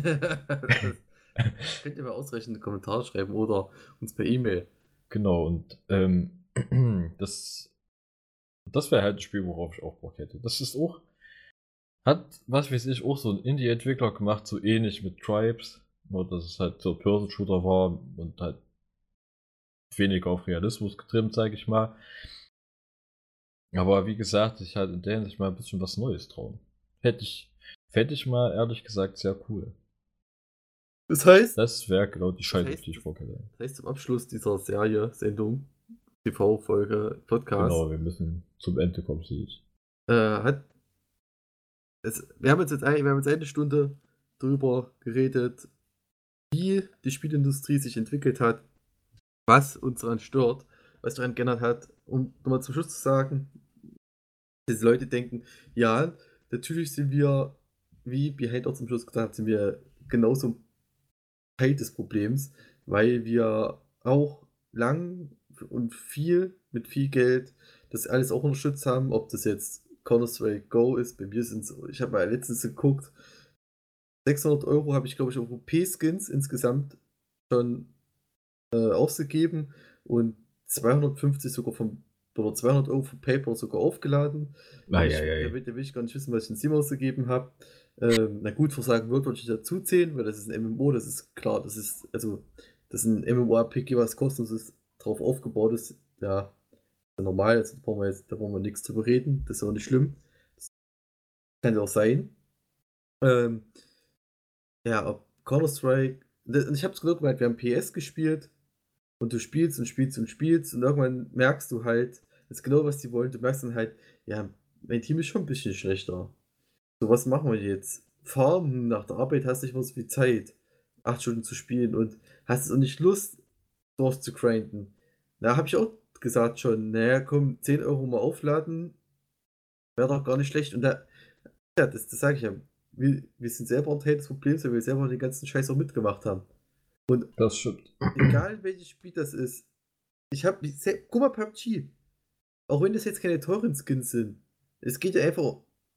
Speaker 3: Könnt ihr mal ausrechnen, einen Kommentar schreiben oder uns per E-Mail.
Speaker 2: Genau, und das wäre halt ein Spiel, worauf ich auch Bock hätte. Das ist auch, hat, was weiß ich, auch so ein Indie-Entwickler gemacht, so ähnlich mit Tribes, nur dass es halt so ein Person-Shooter war und halt weniger auf Realismus getrimmt, sage ich mal. Aber wie gesagt, ich halt in der Hinsicht mal ein bisschen was Neues trauen. Fände ich mal ehrlich gesagt sehr cool.
Speaker 3: Das heißt,
Speaker 2: das wäre genau die Scheidung, die ich vorgestellt habe.
Speaker 3: Das heißt, zum Abschluss dieser Serie, Sendung, TV-Folge, Podcast.
Speaker 2: Genau, wir müssen zum Ende kommen, sehe ich.
Speaker 3: Wir haben jetzt eine Stunde darüber geredet, wie die Spielindustrie sich entwickelt hat, was uns daran stört, was daran geändert hat. Um nochmal zum Schluss zu sagen, dass die Leute denken, ja, natürlich sind wir, wie Behind auch zum Schluss gesagt hat, sind wir genauso Teil des Problems, weil wir auch lang und mit viel Geld das alles auch unterstützt haben, ob das jetzt Counter-Strike Go ist, bei mir sind es, ich habe mal letztens geguckt, 600 € habe ich glaube ich auf OP-Skins insgesamt schon ausgegeben und 250 sogar oder 200 € von PayPal sogar aufgeladen. Da will ich gar nicht wissen, was ich in Steam ausgegeben habe. Na gut, Versagen World würde ich dazu zählen, weil das ist ein MMO, das ist klar, das ist ein MMORPG, was kostenlos ist, drauf aufgebaut ist, ja, normal, da brauchen wir nichts drüber reden, das ist auch nicht schlimm. Das kann ja auch sein. Ja, ob Counter-Strike, ich habe es genau gemeint, wir haben PS gespielt und du spielst und spielst und spielst und irgendwann merkst du halt, das ist genau, was die wollen, du merkst dann halt, ja, mein Team ist schon ein bisschen schlechter. So, was machen wir jetzt? Farmen, nach der Arbeit hast du nicht mehr so viel Zeit, 8 Stunden zu spielen und hast du auch nicht Lust, Dorf zu grinden. Da habe ich auch gesagt schon, naja, komm, 10 € mal aufladen, wäre doch gar nicht schlecht. Und das sage ich ja, wir sind selber ein Teil des Problems, weil wir selber den ganzen Scheiß auch mitgemacht haben. Und
Speaker 2: das stimmt.
Speaker 3: Egal welches Spiel das ist, guck mal PUBG, auch wenn das jetzt keine teuren Skins sind, es geht ja einfach,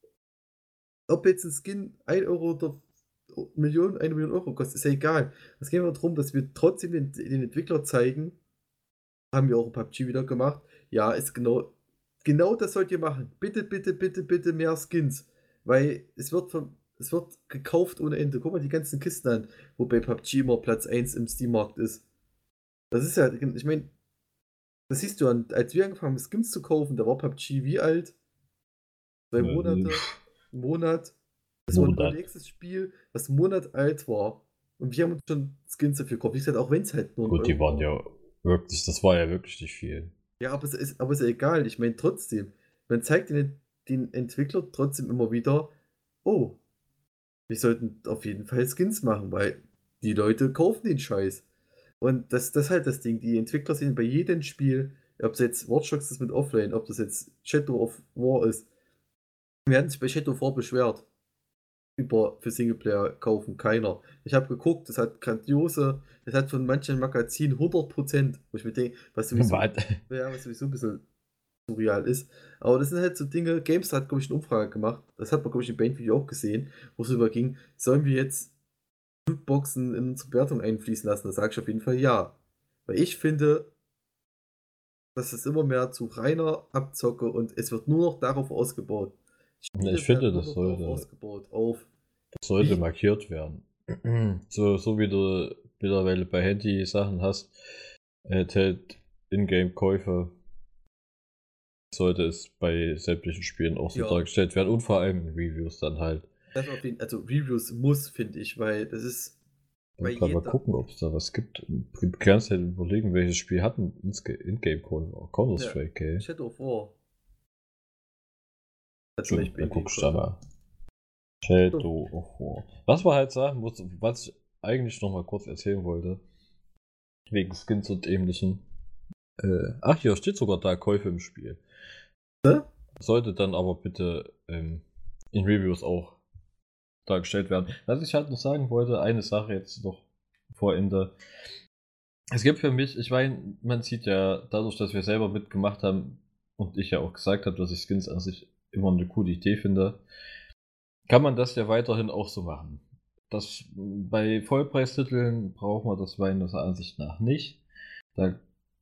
Speaker 3: ob jetzt ein Skin 1 € oder 1 Million € kostet, ist ja egal. Es geht immer darum, dass wir trotzdem den Entwickler zeigen, haben wir auch in PUBG wieder gemacht, ja, ist genau das sollt ihr machen. Bitte, bitte, bitte, bitte mehr Skins. Weil es wird gekauft ohne Ende. Guck mal die ganzen Kisten an, wo bei PUBG immer Platz 1 im Steam-Markt ist. Das ist ja, ich meine, das siehst du an, als wir angefangen haben, Skins zu kaufen, da war PUBG wie alt? 2 Monate, ein Monat. Das war unser nächstes Spiel, was einen Monat alt war. Und wir haben uns schon Skins dafür gekauft. Wie gesagt, auch wenn es halt nur.
Speaker 2: Gut, die waren ja wirklich, das war ja wirklich nicht viel.
Speaker 3: Ja, aber es ist ja egal. Ich meine, trotzdem, man zeigt den Entwickler trotzdem immer wieder, oh, wir sollten auf jeden Fall Skins machen, weil die Leute kaufen den Scheiß. Und das ist halt das Ding. Die Entwickler sind bei jedem Spiel, ob es jetzt Watch Dogs ist mit Offline, ob das jetzt Shadow of War ist, wir hatten sich bei Shadow of War beschwert. Für Singleplayer kaufen keiner. Ich habe geguckt, das hat von manchen Magazinen 100%, wo ich mir denke, was sowieso ein bisschen surreal ist. Aber das sind halt so Dinge, GameStar hat, glaube ich, eine Umfrage gemacht, das hat man, glaube ich, im Band-Video auch gesehen, wo es überging, sollen wir jetzt Lootboxen in unsere Bewertung einfließen lassen? Da sage ich auf jeden Fall ja. Weil ich finde, dass es immer mehr zu reiner Abzocke und es wird nur noch darauf ausgebaut.
Speaker 2: Ich finde, das sollte markiert werden. So wie du mittlerweile bei Handy Sachen hast, enthält Ingame-Käufe, sollte es bei sämtlichen Spielen auch so dargestellt werden und vor allem in Reviews dann halt.
Speaker 3: Also Reviews muss, finde ich, weil das ist.
Speaker 2: Man kann mal gucken, ob es da was gibt. Du kannst halt überlegen, welches Spiel hat ein Ingame-Käufe. Counter-Strike,
Speaker 3: Shadow of War.
Speaker 2: Stimmt, dann guckst du da mal. Shadow of War. Was man halt sagen muss, was ich eigentlich noch mal kurz erzählen wollte, wegen Skins und ähnlichem. Hier steht sogar da Käufe im Spiel. Sollte dann aber bitte in Reviews auch dargestellt werden. Was ich halt noch sagen wollte, eine Sache jetzt noch vor Ende. Es gibt für mich, ich meine, man sieht ja dadurch, dass wir selber mitgemacht haben und ich ja auch gesagt habe, dass ich Skins an sich immer eine coole Idee finde, kann man das ja weiterhin auch so machen. Bei Vollpreistiteln braucht man das meiner Ansicht nach nicht. Da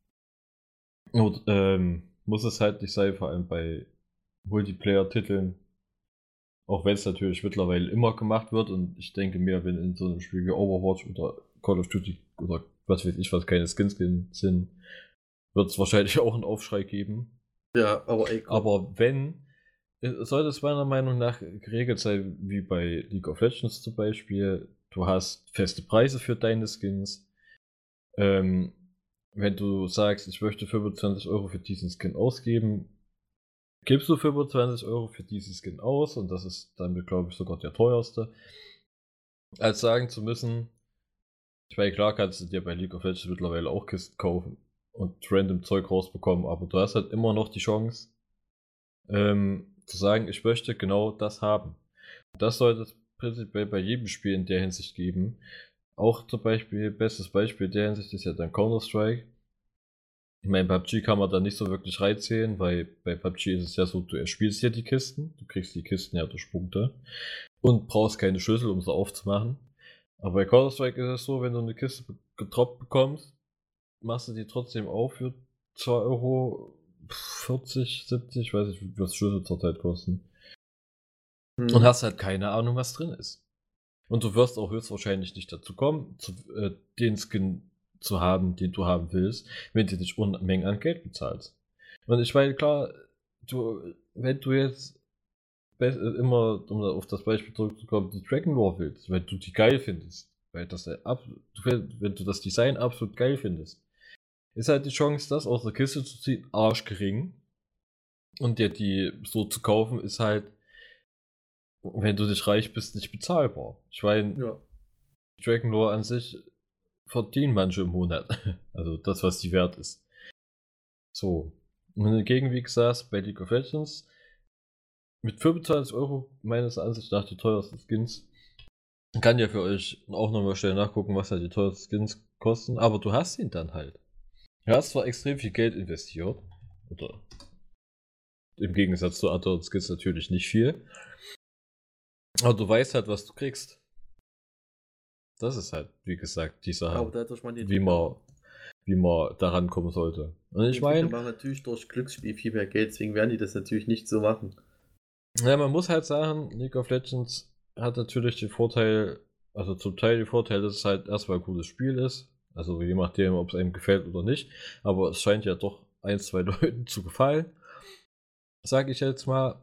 Speaker 2: muss es halt nicht sein, vor allem bei Multiplayer-Titeln. Auch wenn es natürlich mittlerweile immer gemacht wird und ich denke mir, wenn in so einem Spiel wie Overwatch oder Call of Duty oder was weiß ich, was keine Skins sind, wird es wahrscheinlich auch einen Aufschrei geben.
Speaker 3: Ja, aber ey, komm.
Speaker 2: Aber sollte es meiner Meinung nach geregelt sein, wie bei League of Legends zum Beispiel, du hast feste Preise für deine Skins. Wenn du sagst, ich möchte 25 € für diesen Skin ausgeben, gibst du 25 € für diesen Skin aus und das ist damit, glaube ich, sogar der teuerste. Als sagen zu müssen, ich meine, klar kannst du dir bei League of Legends mittlerweile auch Kisten kaufen und random Zeug rausbekommen, aber du hast halt immer noch die Chance, zu sagen, ich möchte genau das haben. Und das sollte es prinzipiell bei jedem Spiel in der Hinsicht geben. Auch zum Beispiel, bestes Beispiel in der Hinsicht ist ja dann Counter-Strike. Ich meine, PUBG kann man da nicht so wirklich reinzählen, weil bei PUBG ist es ja so, du erspielst ja die Kisten, du kriegst die Kisten ja durch Punkte und brauchst keine Schlüssel, um sie aufzumachen. Aber bei Counter-Strike ist es so, wenn du eine Kiste gedroppt bekommst, machst du die trotzdem auf für 2,40 €, 70, weiß nicht, was Schlüssel zurzeit kosten. Und hast halt keine Ahnung, was drin ist. Und du wirst auch höchstwahrscheinlich nicht dazu kommen, den Skin zu haben, den du haben willst, wenn du nicht Unmengen an Geld bezahlst. Und ich meine, klar, wenn du jetzt immer, um auf das Beispiel zurückzukommen, die Dragon Lore willst, weil du die geil findest, wenn du das Design absolut geil findest, ist halt die Chance, das aus der Kiste zu ziehen, arschgering. Und dir die so zu kaufen, ist halt, wenn du nicht reich bist, nicht bezahlbar. Ich meine,
Speaker 3: Ja.
Speaker 2: Dragon Lore an sich verdienen manche im Monat. Also das, was die wert ist. So. Und hingegen, wie gesagt, bei League of Legends mit 25 € meines Ansichts nach die teuersten Skins. Kann ja für euch auch nochmal schnell nachgucken, was halt die teuersten Skins kosten, aber du hast ihn dann halt. Du hast zwar extrem viel Geld investiert, oder im Gegensatz zu anderen Skins natürlich nicht viel, aber du weißt halt, was du kriegst. Das ist halt, wie gesagt, die Sache, wie man da rankommen sollte. Und ich meine,
Speaker 3: machen natürlich durch Glücksspiel viel mehr Geld, deswegen werden die das natürlich nicht so machen.
Speaker 2: Ja, man muss halt sagen, League of Legends hat natürlich den Vorteil, also zum Teil den Vorteil, dass es halt erstmal ein cooles Spiel ist. Also je nachdem, ob es einem gefällt oder nicht. Aber es scheint ja doch 1, 2 Leuten zu gefallen. Sag ich jetzt mal.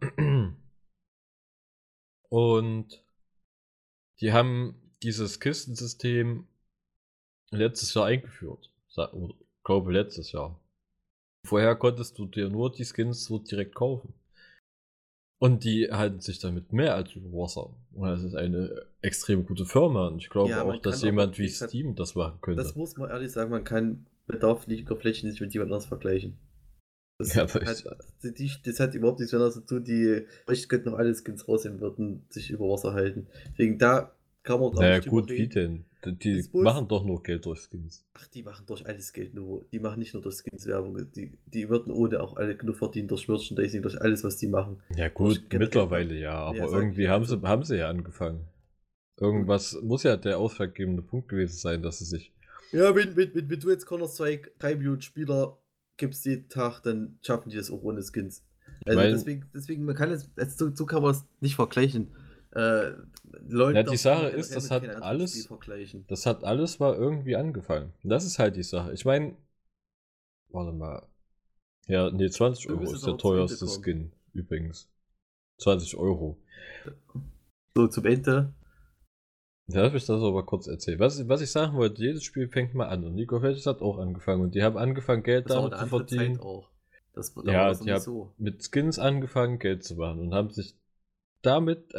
Speaker 2: Und die haben dieses Kistensystem letztes Jahr eingeführt. Ich glaube letztes Jahr. Vorher konntest du dir nur die Skins so direkt kaufen. Und die halten sich damit mehr als über Wasser. Und das ist eine extrem gute Firma. Und ich glaube
Speaker 3: Ja,
Speaker 2: auch,
Speaker 3: man
Speaker 2: dass
Speaker 3: kann
Speaker 2: jemand
Speaker 3: aber,
Speaker 2: wie
Speaker 3: wie gesagt,
Speaker 2: Steam das machen könnte.
Speaker 3: Das muss man ehrlich sagen, man kann Bedarf League of Legends nicht mit jemand anderes vergleichen. Das,
Speaker 2: Ja,
Speaker 3: das hat überhaupt nichts miteinander zu tun, die könnten noch alle Skins rausnehmen, würden sich über Wasser halten. Deswegen da kann man gar
Speaker 2: naja,
Speaker 3: nicht
Speaker 2: gut,
Speaker 3: drüber
Speaker 2: wie
Speaker 3: reden.
Speaker 2: denn? Die
Speaker 3: Das Bull-
Speaker 2: machen doch nur Geld durch Skins.
Speaker 3: Ach, die machen durch alles Geld nur. Die machen nicht nur durch Skins Werbung. Die würden ohne auch alle genug verdienen durch Merchandising, durch alles, was die machen.
Speaker 2: Ja gut,
Speaker 3: generell-
Speaker 2: mittlerweile ja, aber
Speaker 3: Ja, sag
Speaker 2: irgendwie
Speaker 3: ich, also-
Speaker 2: haben sie ja angefangen. Irgendwas muss ja der ausschlaggebende Punkt gewesen sein, dass sie sich...
Speaker 3: Ja, wenn du jetzt Counter-Strike 3 Millionen Spieler gibst jeden Tag, dann schaffen die das auch ohne Skins. Also deswegen, man kann es, so kann man es nicht vergleichen. Leute,
Speaker 2: Ja, die Sache
Speaker 3: darf man
Speaker 2: ist, das
Speaker 3: generell mit
Speaker 2: hat
Speaker 3: keinem anderen
Speaker 2: alles-
Speaker 3: Spiel vergleichen.
Speaker 2: Das hat alles mal irgendwie angefangen. Das ist halt die Sache. Ich meine, warte mal. Ja, nee, 20
Speaker 3: Du
Speaker 2: €
Speaker 3: müsstest
Speaker 2: ist der
Speaker 3: aber zum Ende
Speaker 2: teuerste
Speaker 3: kommen.
Speaker 2: Skin, übrigens. 20 €.
Speaker 3: So, zum Ende.
Speaker 2: Darf ich das aber kurz erzählen? Was ich sagen wollte, jedes Spiel fängt mal an. Und League of Legends hat auch angefangen. Und die haben angefangen, Geld
Speaker 3: Das war
Speaker 2: damit
Speaker 3: eine
Speaker 2: zu
Speaker 3: andere
Speaker 2: verdienen.
Speaker 3: Zeit auch. Das war
Speaker 2: Ja,
Speaker 3: das noch
Speaker 2: die
Speaker 3: nicht
Speaker 2: haben
Speaker 3: so.
Speaker 2: mit Skins angefangen, Geld zu machen und haben sich damit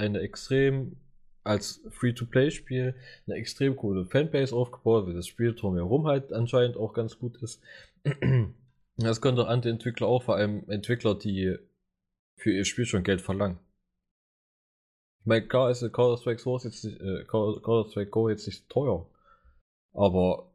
Speaker 2: als Free-to-Play-Spiel eine extrem coole Fanbase aufgebaut, weil das Spiel drumherum halt anscheinend auch ganz gut ist. Das können doch andere Entwickler auch, vor allem Entwickler, die für ihr Spiel schon Geld verlangen. Ich meine, klar ist Counter-Strike Go jetzt nicht teuer, aber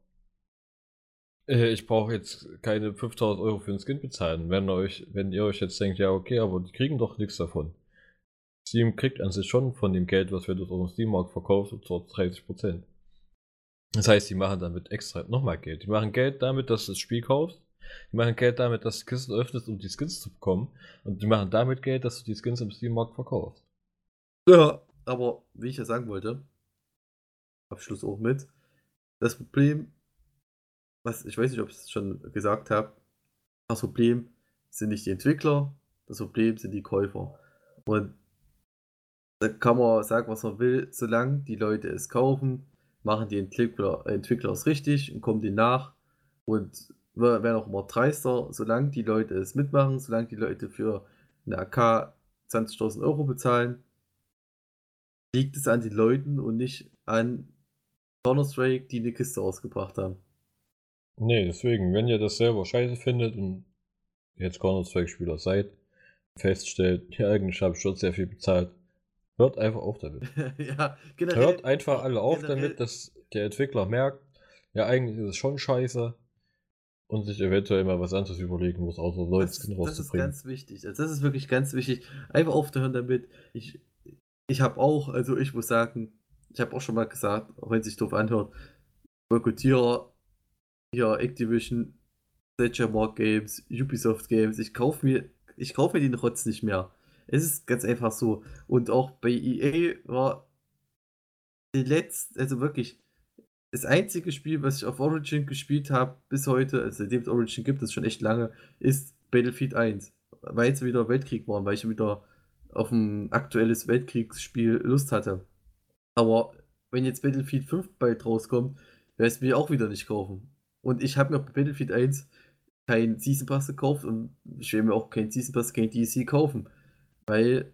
Speaker 2: ich brauche jetzt keine 5.000 Euro für einen Skin bezahlen. Wenn ihr euch jetzt denkt, ja okay, aber die kriegen doch nichts davon. Steam kriegt an sich schon von dem Geld, was wir dort auf dem Steam-Markt verkaufen, so 30%. Das heißt, die machen damit extra nochmal Geld. Die machen Geld damit, dass du das Spiel kaufst. Die machen Geld damit, dass du Kisten öffnest, um die Skins zu bekommen. Und die machen damit Geld, dass du die Skins im Steam-Markt verkaufst.
Speaker 3: Ja, aber wie ich ja sagen wollte, Abschluss auch mit, das Problem, ich weiß nicht, ob ich es schon gesagt habe, das Problem sind nicht die Entwickler, das Problem sind die Käufer. Und da kann man sagen, was man will, solange die Leute es kaufen, machen die Entwickler es richtig und kommen denen nach und werden auch immer dreister, solange die Leute es mitmachen, solange die Leute für eine AK 20.000 Euro bezahlen, liegt es an den Leuten und nicht an Counter-Strike, die eine Kiste rausgebracht haben.
Speaker 2: Nee, deswegen, wenn ihr das selber scheiße findet und jetzt Counter-Strike-Spieler seid, feststellt, ja, eigentlich habe ich schon sehr viel bezahlt, hört einfach auf damit.
Speaker 3: Ja, generell.
Speaker 2: Hört einfach alle auf
Speaker 3: generell,
Speaker 2: damit, dass der Entwickler merkt, ja, eigentlich ist es schon scheiße und sich eventuell mal was anderes überlegen muss, außer neuen Skin
Speaker 3: das ist
Speaker 2: rauszubringen.
Speaker 3: ganz wichtig. Also das ist wirklich ganz wichtig. Einfach aufzuhören damit. Ich habe auch, also ich muss sagen, ich habe auch schon mal gesagt, auch wenn es sich doof anhört, boykottiere hier Activision, Mark Games, Ubisoft Games. Ich kaufe mir den Rotz nicht mehr. Es ist ganz einfach so. Und auch bei EA war also wirklich, das einzige Spiel, was ich auf Origin gespielt habe bis heute, also seitdem es Origin gibt, das ist schon echt lange, ist Battlefield 1. Weil es wieder Weltkrieg war, weil ich wieder auf ein aktuelles Weltkriegsspiel Lust hatte. Aber wenn jetzt Battlefield 5 bald rauskommt, werde ich es mir auch wieder nicht kaufen. Und ich habe mir bei Battlefield 1 keinen Season Pass gekauft und ich werde mir auch keinen Season Pass, kein DLC kaufen. Weil,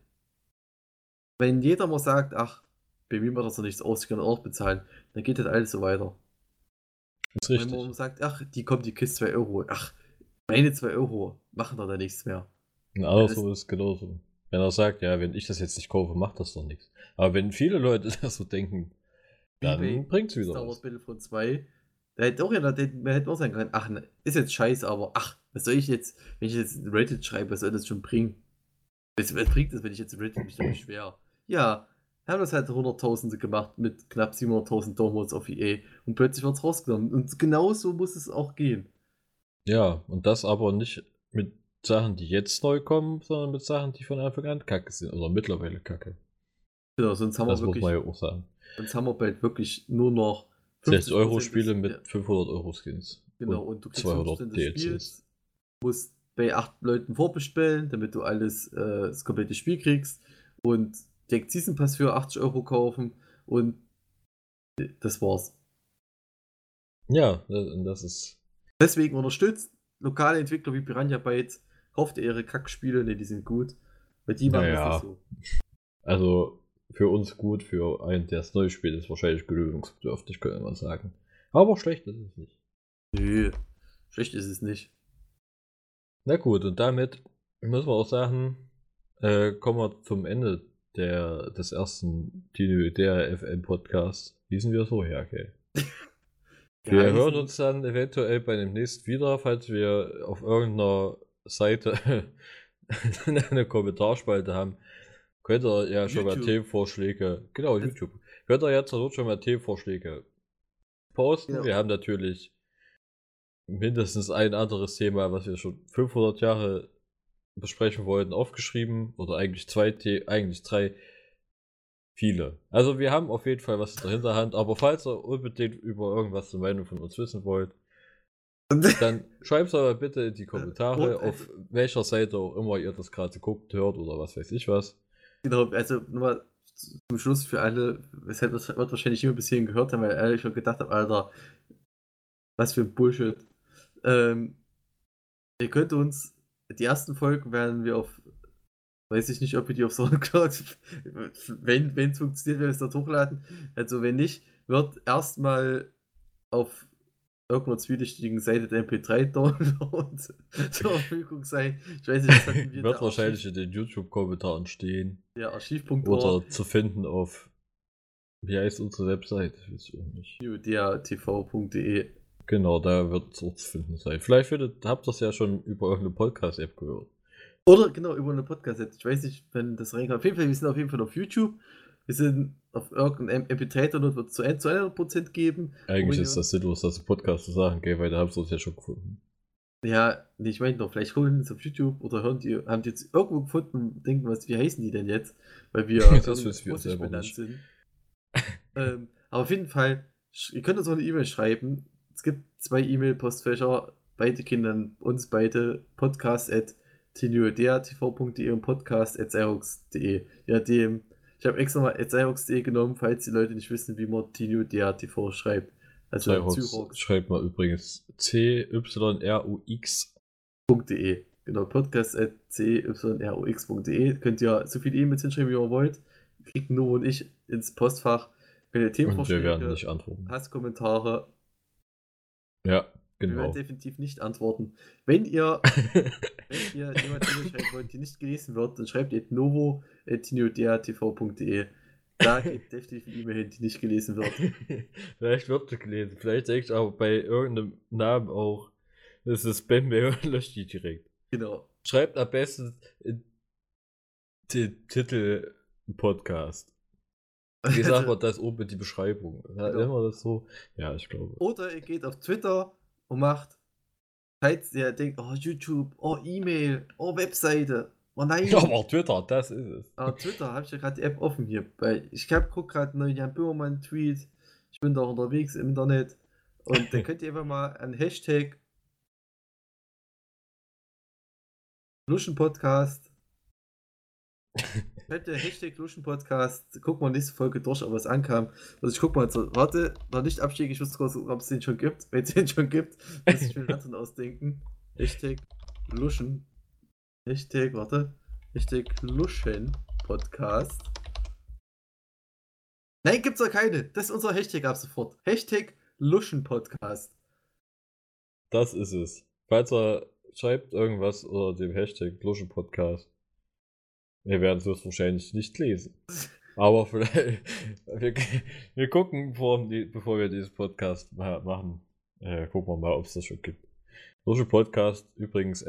Speaker 3: wenn jeder mal sagt, ach, bei mir macht das doch nichts aus, ich kann auch bezahlen, dann geht das alles so weiter.
Speaker 2: Das ist
Speaker 3: Wenn
Speaker 2: richtig.
Speaker 3: man sagt, ach, die kommt die Kiste 2 Euro, ach, meine 2 Euro machen doch da nichts mehr.
Speaker 2: Und andersrum ist es genauso. Wenn er sagt, ja, wenn ich das jetzt nicht kaufe, macht das doch nichts. Aber wenn viele Leute das so denken, dann bringt es wieder
Speaker 3: Star Wars
Speaker 2: was.
Speaker 3: Battlefront 2, da hätte auch man hätte auch sagen können, ach, ne, ist jetzt scheiße, aber ach, was soll ich jetzt, wenn ich jetzt Reddit schreibe, was soll das schon bringen? Was bringt das, wenn ich jetzt Reddit mich da beschwere? Ja, haben das halt Hunderttausende gemacht mit knapp 700.000 Downloads auf EA und plötzlich wird es rausgenommen. Und genau so muss es auch gehen.
Speaker 2: Ja, und das aber nicht mit Sachen, die jetzt neu kommen, sondern mit Sachen, die von Anfang an kacke sind. Oder mittlerweile kacke.
Speaker 3: Genau, sonst haben
Speaker 2: Das
Speaker 3: wir
Speaker 2: muss
Speaker 3: wirklich,
Speaker 2: man ja auch sagen.
Speaker 3: sonst haben wir bald wirklich nur noch
Speaker 2: 60 Euro
Speaker 3: 50%
Speaker 2: Spiele
Speaker 3: des-
Speaker 2: mit 500 Euro Skins.
Speaker 3: Genau, und du kriegst
Speaker 2: 200
Speaker 3: 50% des
Speaker 2: DLCs.
Speaker 3: Spiels, musst bei 8 Leuten vorbestellen, damit du das komplette Spiel kriegst und den Season Pass für 80 Euro kaufen und das war's.
Speaker 2: Ja, das ist.
Speaker 3: Deswegen unterstützt lokale Entwickler wie Piranha Bytes, kauft ihr ihre Kackspiele, ne, die sind gut, weil die machen
Speaker 2: Naja.
Speaker 3: das nicht so.
Speaker 2: Also für uns gut, für einen, der es neu spielt, ist wahrscheinlich gewöhnungsbedürftig, könnte man sagen. Aber schlecht ist es nicht.
Speaker 3: Nö, schlecht ist es nicht.
Speaker 2: Na gut, und damit müssen wir auch sagen, kommen wir zum Ende des ersten der FM Podcast. Hießen wir so, ja, okay. Wir hören uns dann eventuell bei dem nächsten wieder, falls wir auf irgendeiner Seite eine Kommentarspalte haben. Könnt ihr ja schon mal Themenvorschläge, genau, YouTube. Könnt ihr ja zur Not schon mal Themenvorschläge posten.
Speaker 3: Genau.
Speaker 2: Wir haben natürlich mindestens ein anderes Thema, was wir schon 500 Jahre besprechen wollten, aufgeschrieben. Oder eigentlich eigentlich drei. Viele. Also wir haben auf jeden Fall was in der Hinterhand, aber falls ihr unbedingt über irgendwas eine Meinung von uns wissen wollt, dann schreibt es aber bitte in die Kommentare, auf welcher Seite auch immer ihr das gerade guckt, hört oder was weiß ich was.
Speaker 3: Genau, also nochmal zum Schluss für alle, weshalb das wird wahrscheinlich immer bis hierhin gehört haben, weil ehrlich schon gedacht habe, Alter, was für ein Bullshit. Ihr könnt uns die ersten Folgen werden wir auf, weiß ich nicht, ob wir die auf Soundcloud, wenn es funktioniert, werden wir es dort hochladen. Also wenn nicht, wird erstmal auf irgendeiner zwielichtigen Seite der MP3-Download zur Verfügung sein. Ich weiß nicht, was hatten wir
Speaker 2: Wird
Speaker 3: da?
Speaker 2: wahrscheinlich in den YouTube-Kommentaren stehen.
Speaker 3: Ja, Archiv.org.
Speaker 2: Oder zu finden auf, wie heißt unsere Website? Ich weiß auch nicht.
Speaker 3: tv.de.
Speaker 2: Genau, da wird es auch zu finden sein. Vielleicht habt ihr es ja schon über irgendeine Podcast-App gehört.
Speaker 3: Oder genau, über eine Podcast-App. Ich weiß nicht, wenn das reinkommt. Auf jeden Fall, wir sind auf jeden Fall auf YouTube. Wir sind auf irgendeinem MP3-Download, wird es zu 100% geben.
Speaker 2: Eigentlich ist das sinnlos, das im Podcast zu sagen, gell, weil da habt ihr es ja schon gefunden.
Speaker 3: Ja, nee, ich meine doch, vielleicht holen die es auf YouTube oder haben die jetzt irgendwo gefunden und denken, wie heißen die denn jetzt? Weil wir
Speaker 2: Das wissen wir
Speaker 3: russisch
Speaker 2: selber
Speaker 3: benannt
Speaker 2: nicht.
Speaker 3: sind. Aber auf jeden Fall, ihr könnt uns auch eine E-Mail schreiben. Es gibt 2 E-Mail-Postfächer, beide Kindern, uns beide, podcast@tv.de und podcast@cyrox.de. Ja, ich habe extra mal @cyrox.de genommen, falls die Leute nicht wissen, wie man TV schreibt. Also
Speaker 2: Cyrox schreibt mal übrigens CYRUX.
Speaker 3: .de. Genau, podcast@cyrux.de. Könnt ihr so viele E-Mails hinschreiben, wie ihr wollt. Kriegt Noah und ich ins Postfach. Wenn ihr
Speaker 2: Und wir
Speaker 3: Themenvorschläge,
Speaker 2: werden nicht antworten.
Speaker 3: Hasskommentare,
Speaker 2: Ja,
Speaker 3: wir werden
Speaker 2: genau.
Speaker 3: definitiv nicht antworten. Wenn ihr jemand E-Mail schreiben wollt, die nicht gelesen wird, dann schreibt ihr novo@tv.de. Da geht definitiv eine E-Mail hin, die nicht gelesen wird.
Speaker 2: Vielleicht wird sie gelesen. Vielleicht denke ich auch bei irgendeinem Namen auch, das ist Spam-Mail und löscht die direkt.
Speaker 3: Genau.
Speaker 2: Schreibt am besten den Titel Podcast. Wie sagt man das oben in die Beschreibung?
Speaker 3: Genau.
Speaker 2: Immer das so? Ja, ich glaube.
Speaker 3: Oder ihr geht auf Twitter und macht, falls ihr denkt, oh YouTube, oh E-Mail, oh Webseite, oh nein.
Speaker 2: Ja, aber Twitter, das ist es.
Speaker 3: Aber Twitter habe ich ja gerade die App offen hier. Weil ich gucke gerade einen Jan Böhmermann-Tweet. Ich bin da unterwegs im Internet. Und dann könnt ihr einfach mal einen Hashtag Luschen Podcast. Schreibt der Hashtag Luschen Podcast. Guck mal nächste Folge durch, ob es ankam. Also ich guck mal, so, warte, noch nicht abstiegen. Ich wusste kurz, ob es den schon gibt. Wenn es den schon gibt, muss ich mir einen anderen ausdenken. Hashtag Luschen. Hashtag Luschen Podcast. Nein, gibt's doch keine. Das ist unser Hashtag ab sofort. Hashtag Luschen Podcast.
Speaker 2: Das ist es. Falls ihr schreibt irgendwas unter dem Hashtag Luschen Podcast. Wir werden es wahrscheinlich nicht lesen. Aber vielleicht, wir gucken, bevor wir diesen Podcast machen, gucken wir mal, ob es das schon gibt. Luschen Podcast, übrigens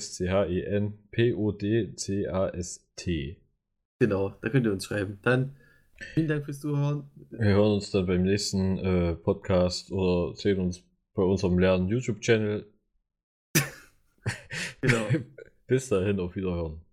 Speaker 2: LUSCHENPODCAST.
Speaker 3: Genau, da könnt ihr uns schreiben. Dann vielen Dank fürs Zuhören.
Speaker 2: Wir hören uns dann beim nächsten Podcast oder sehen uns bei unserem leeren YouTube-Channel.
Speaker 3: Genau.
Speaker 2: Bis dahin, auf Wiederhören.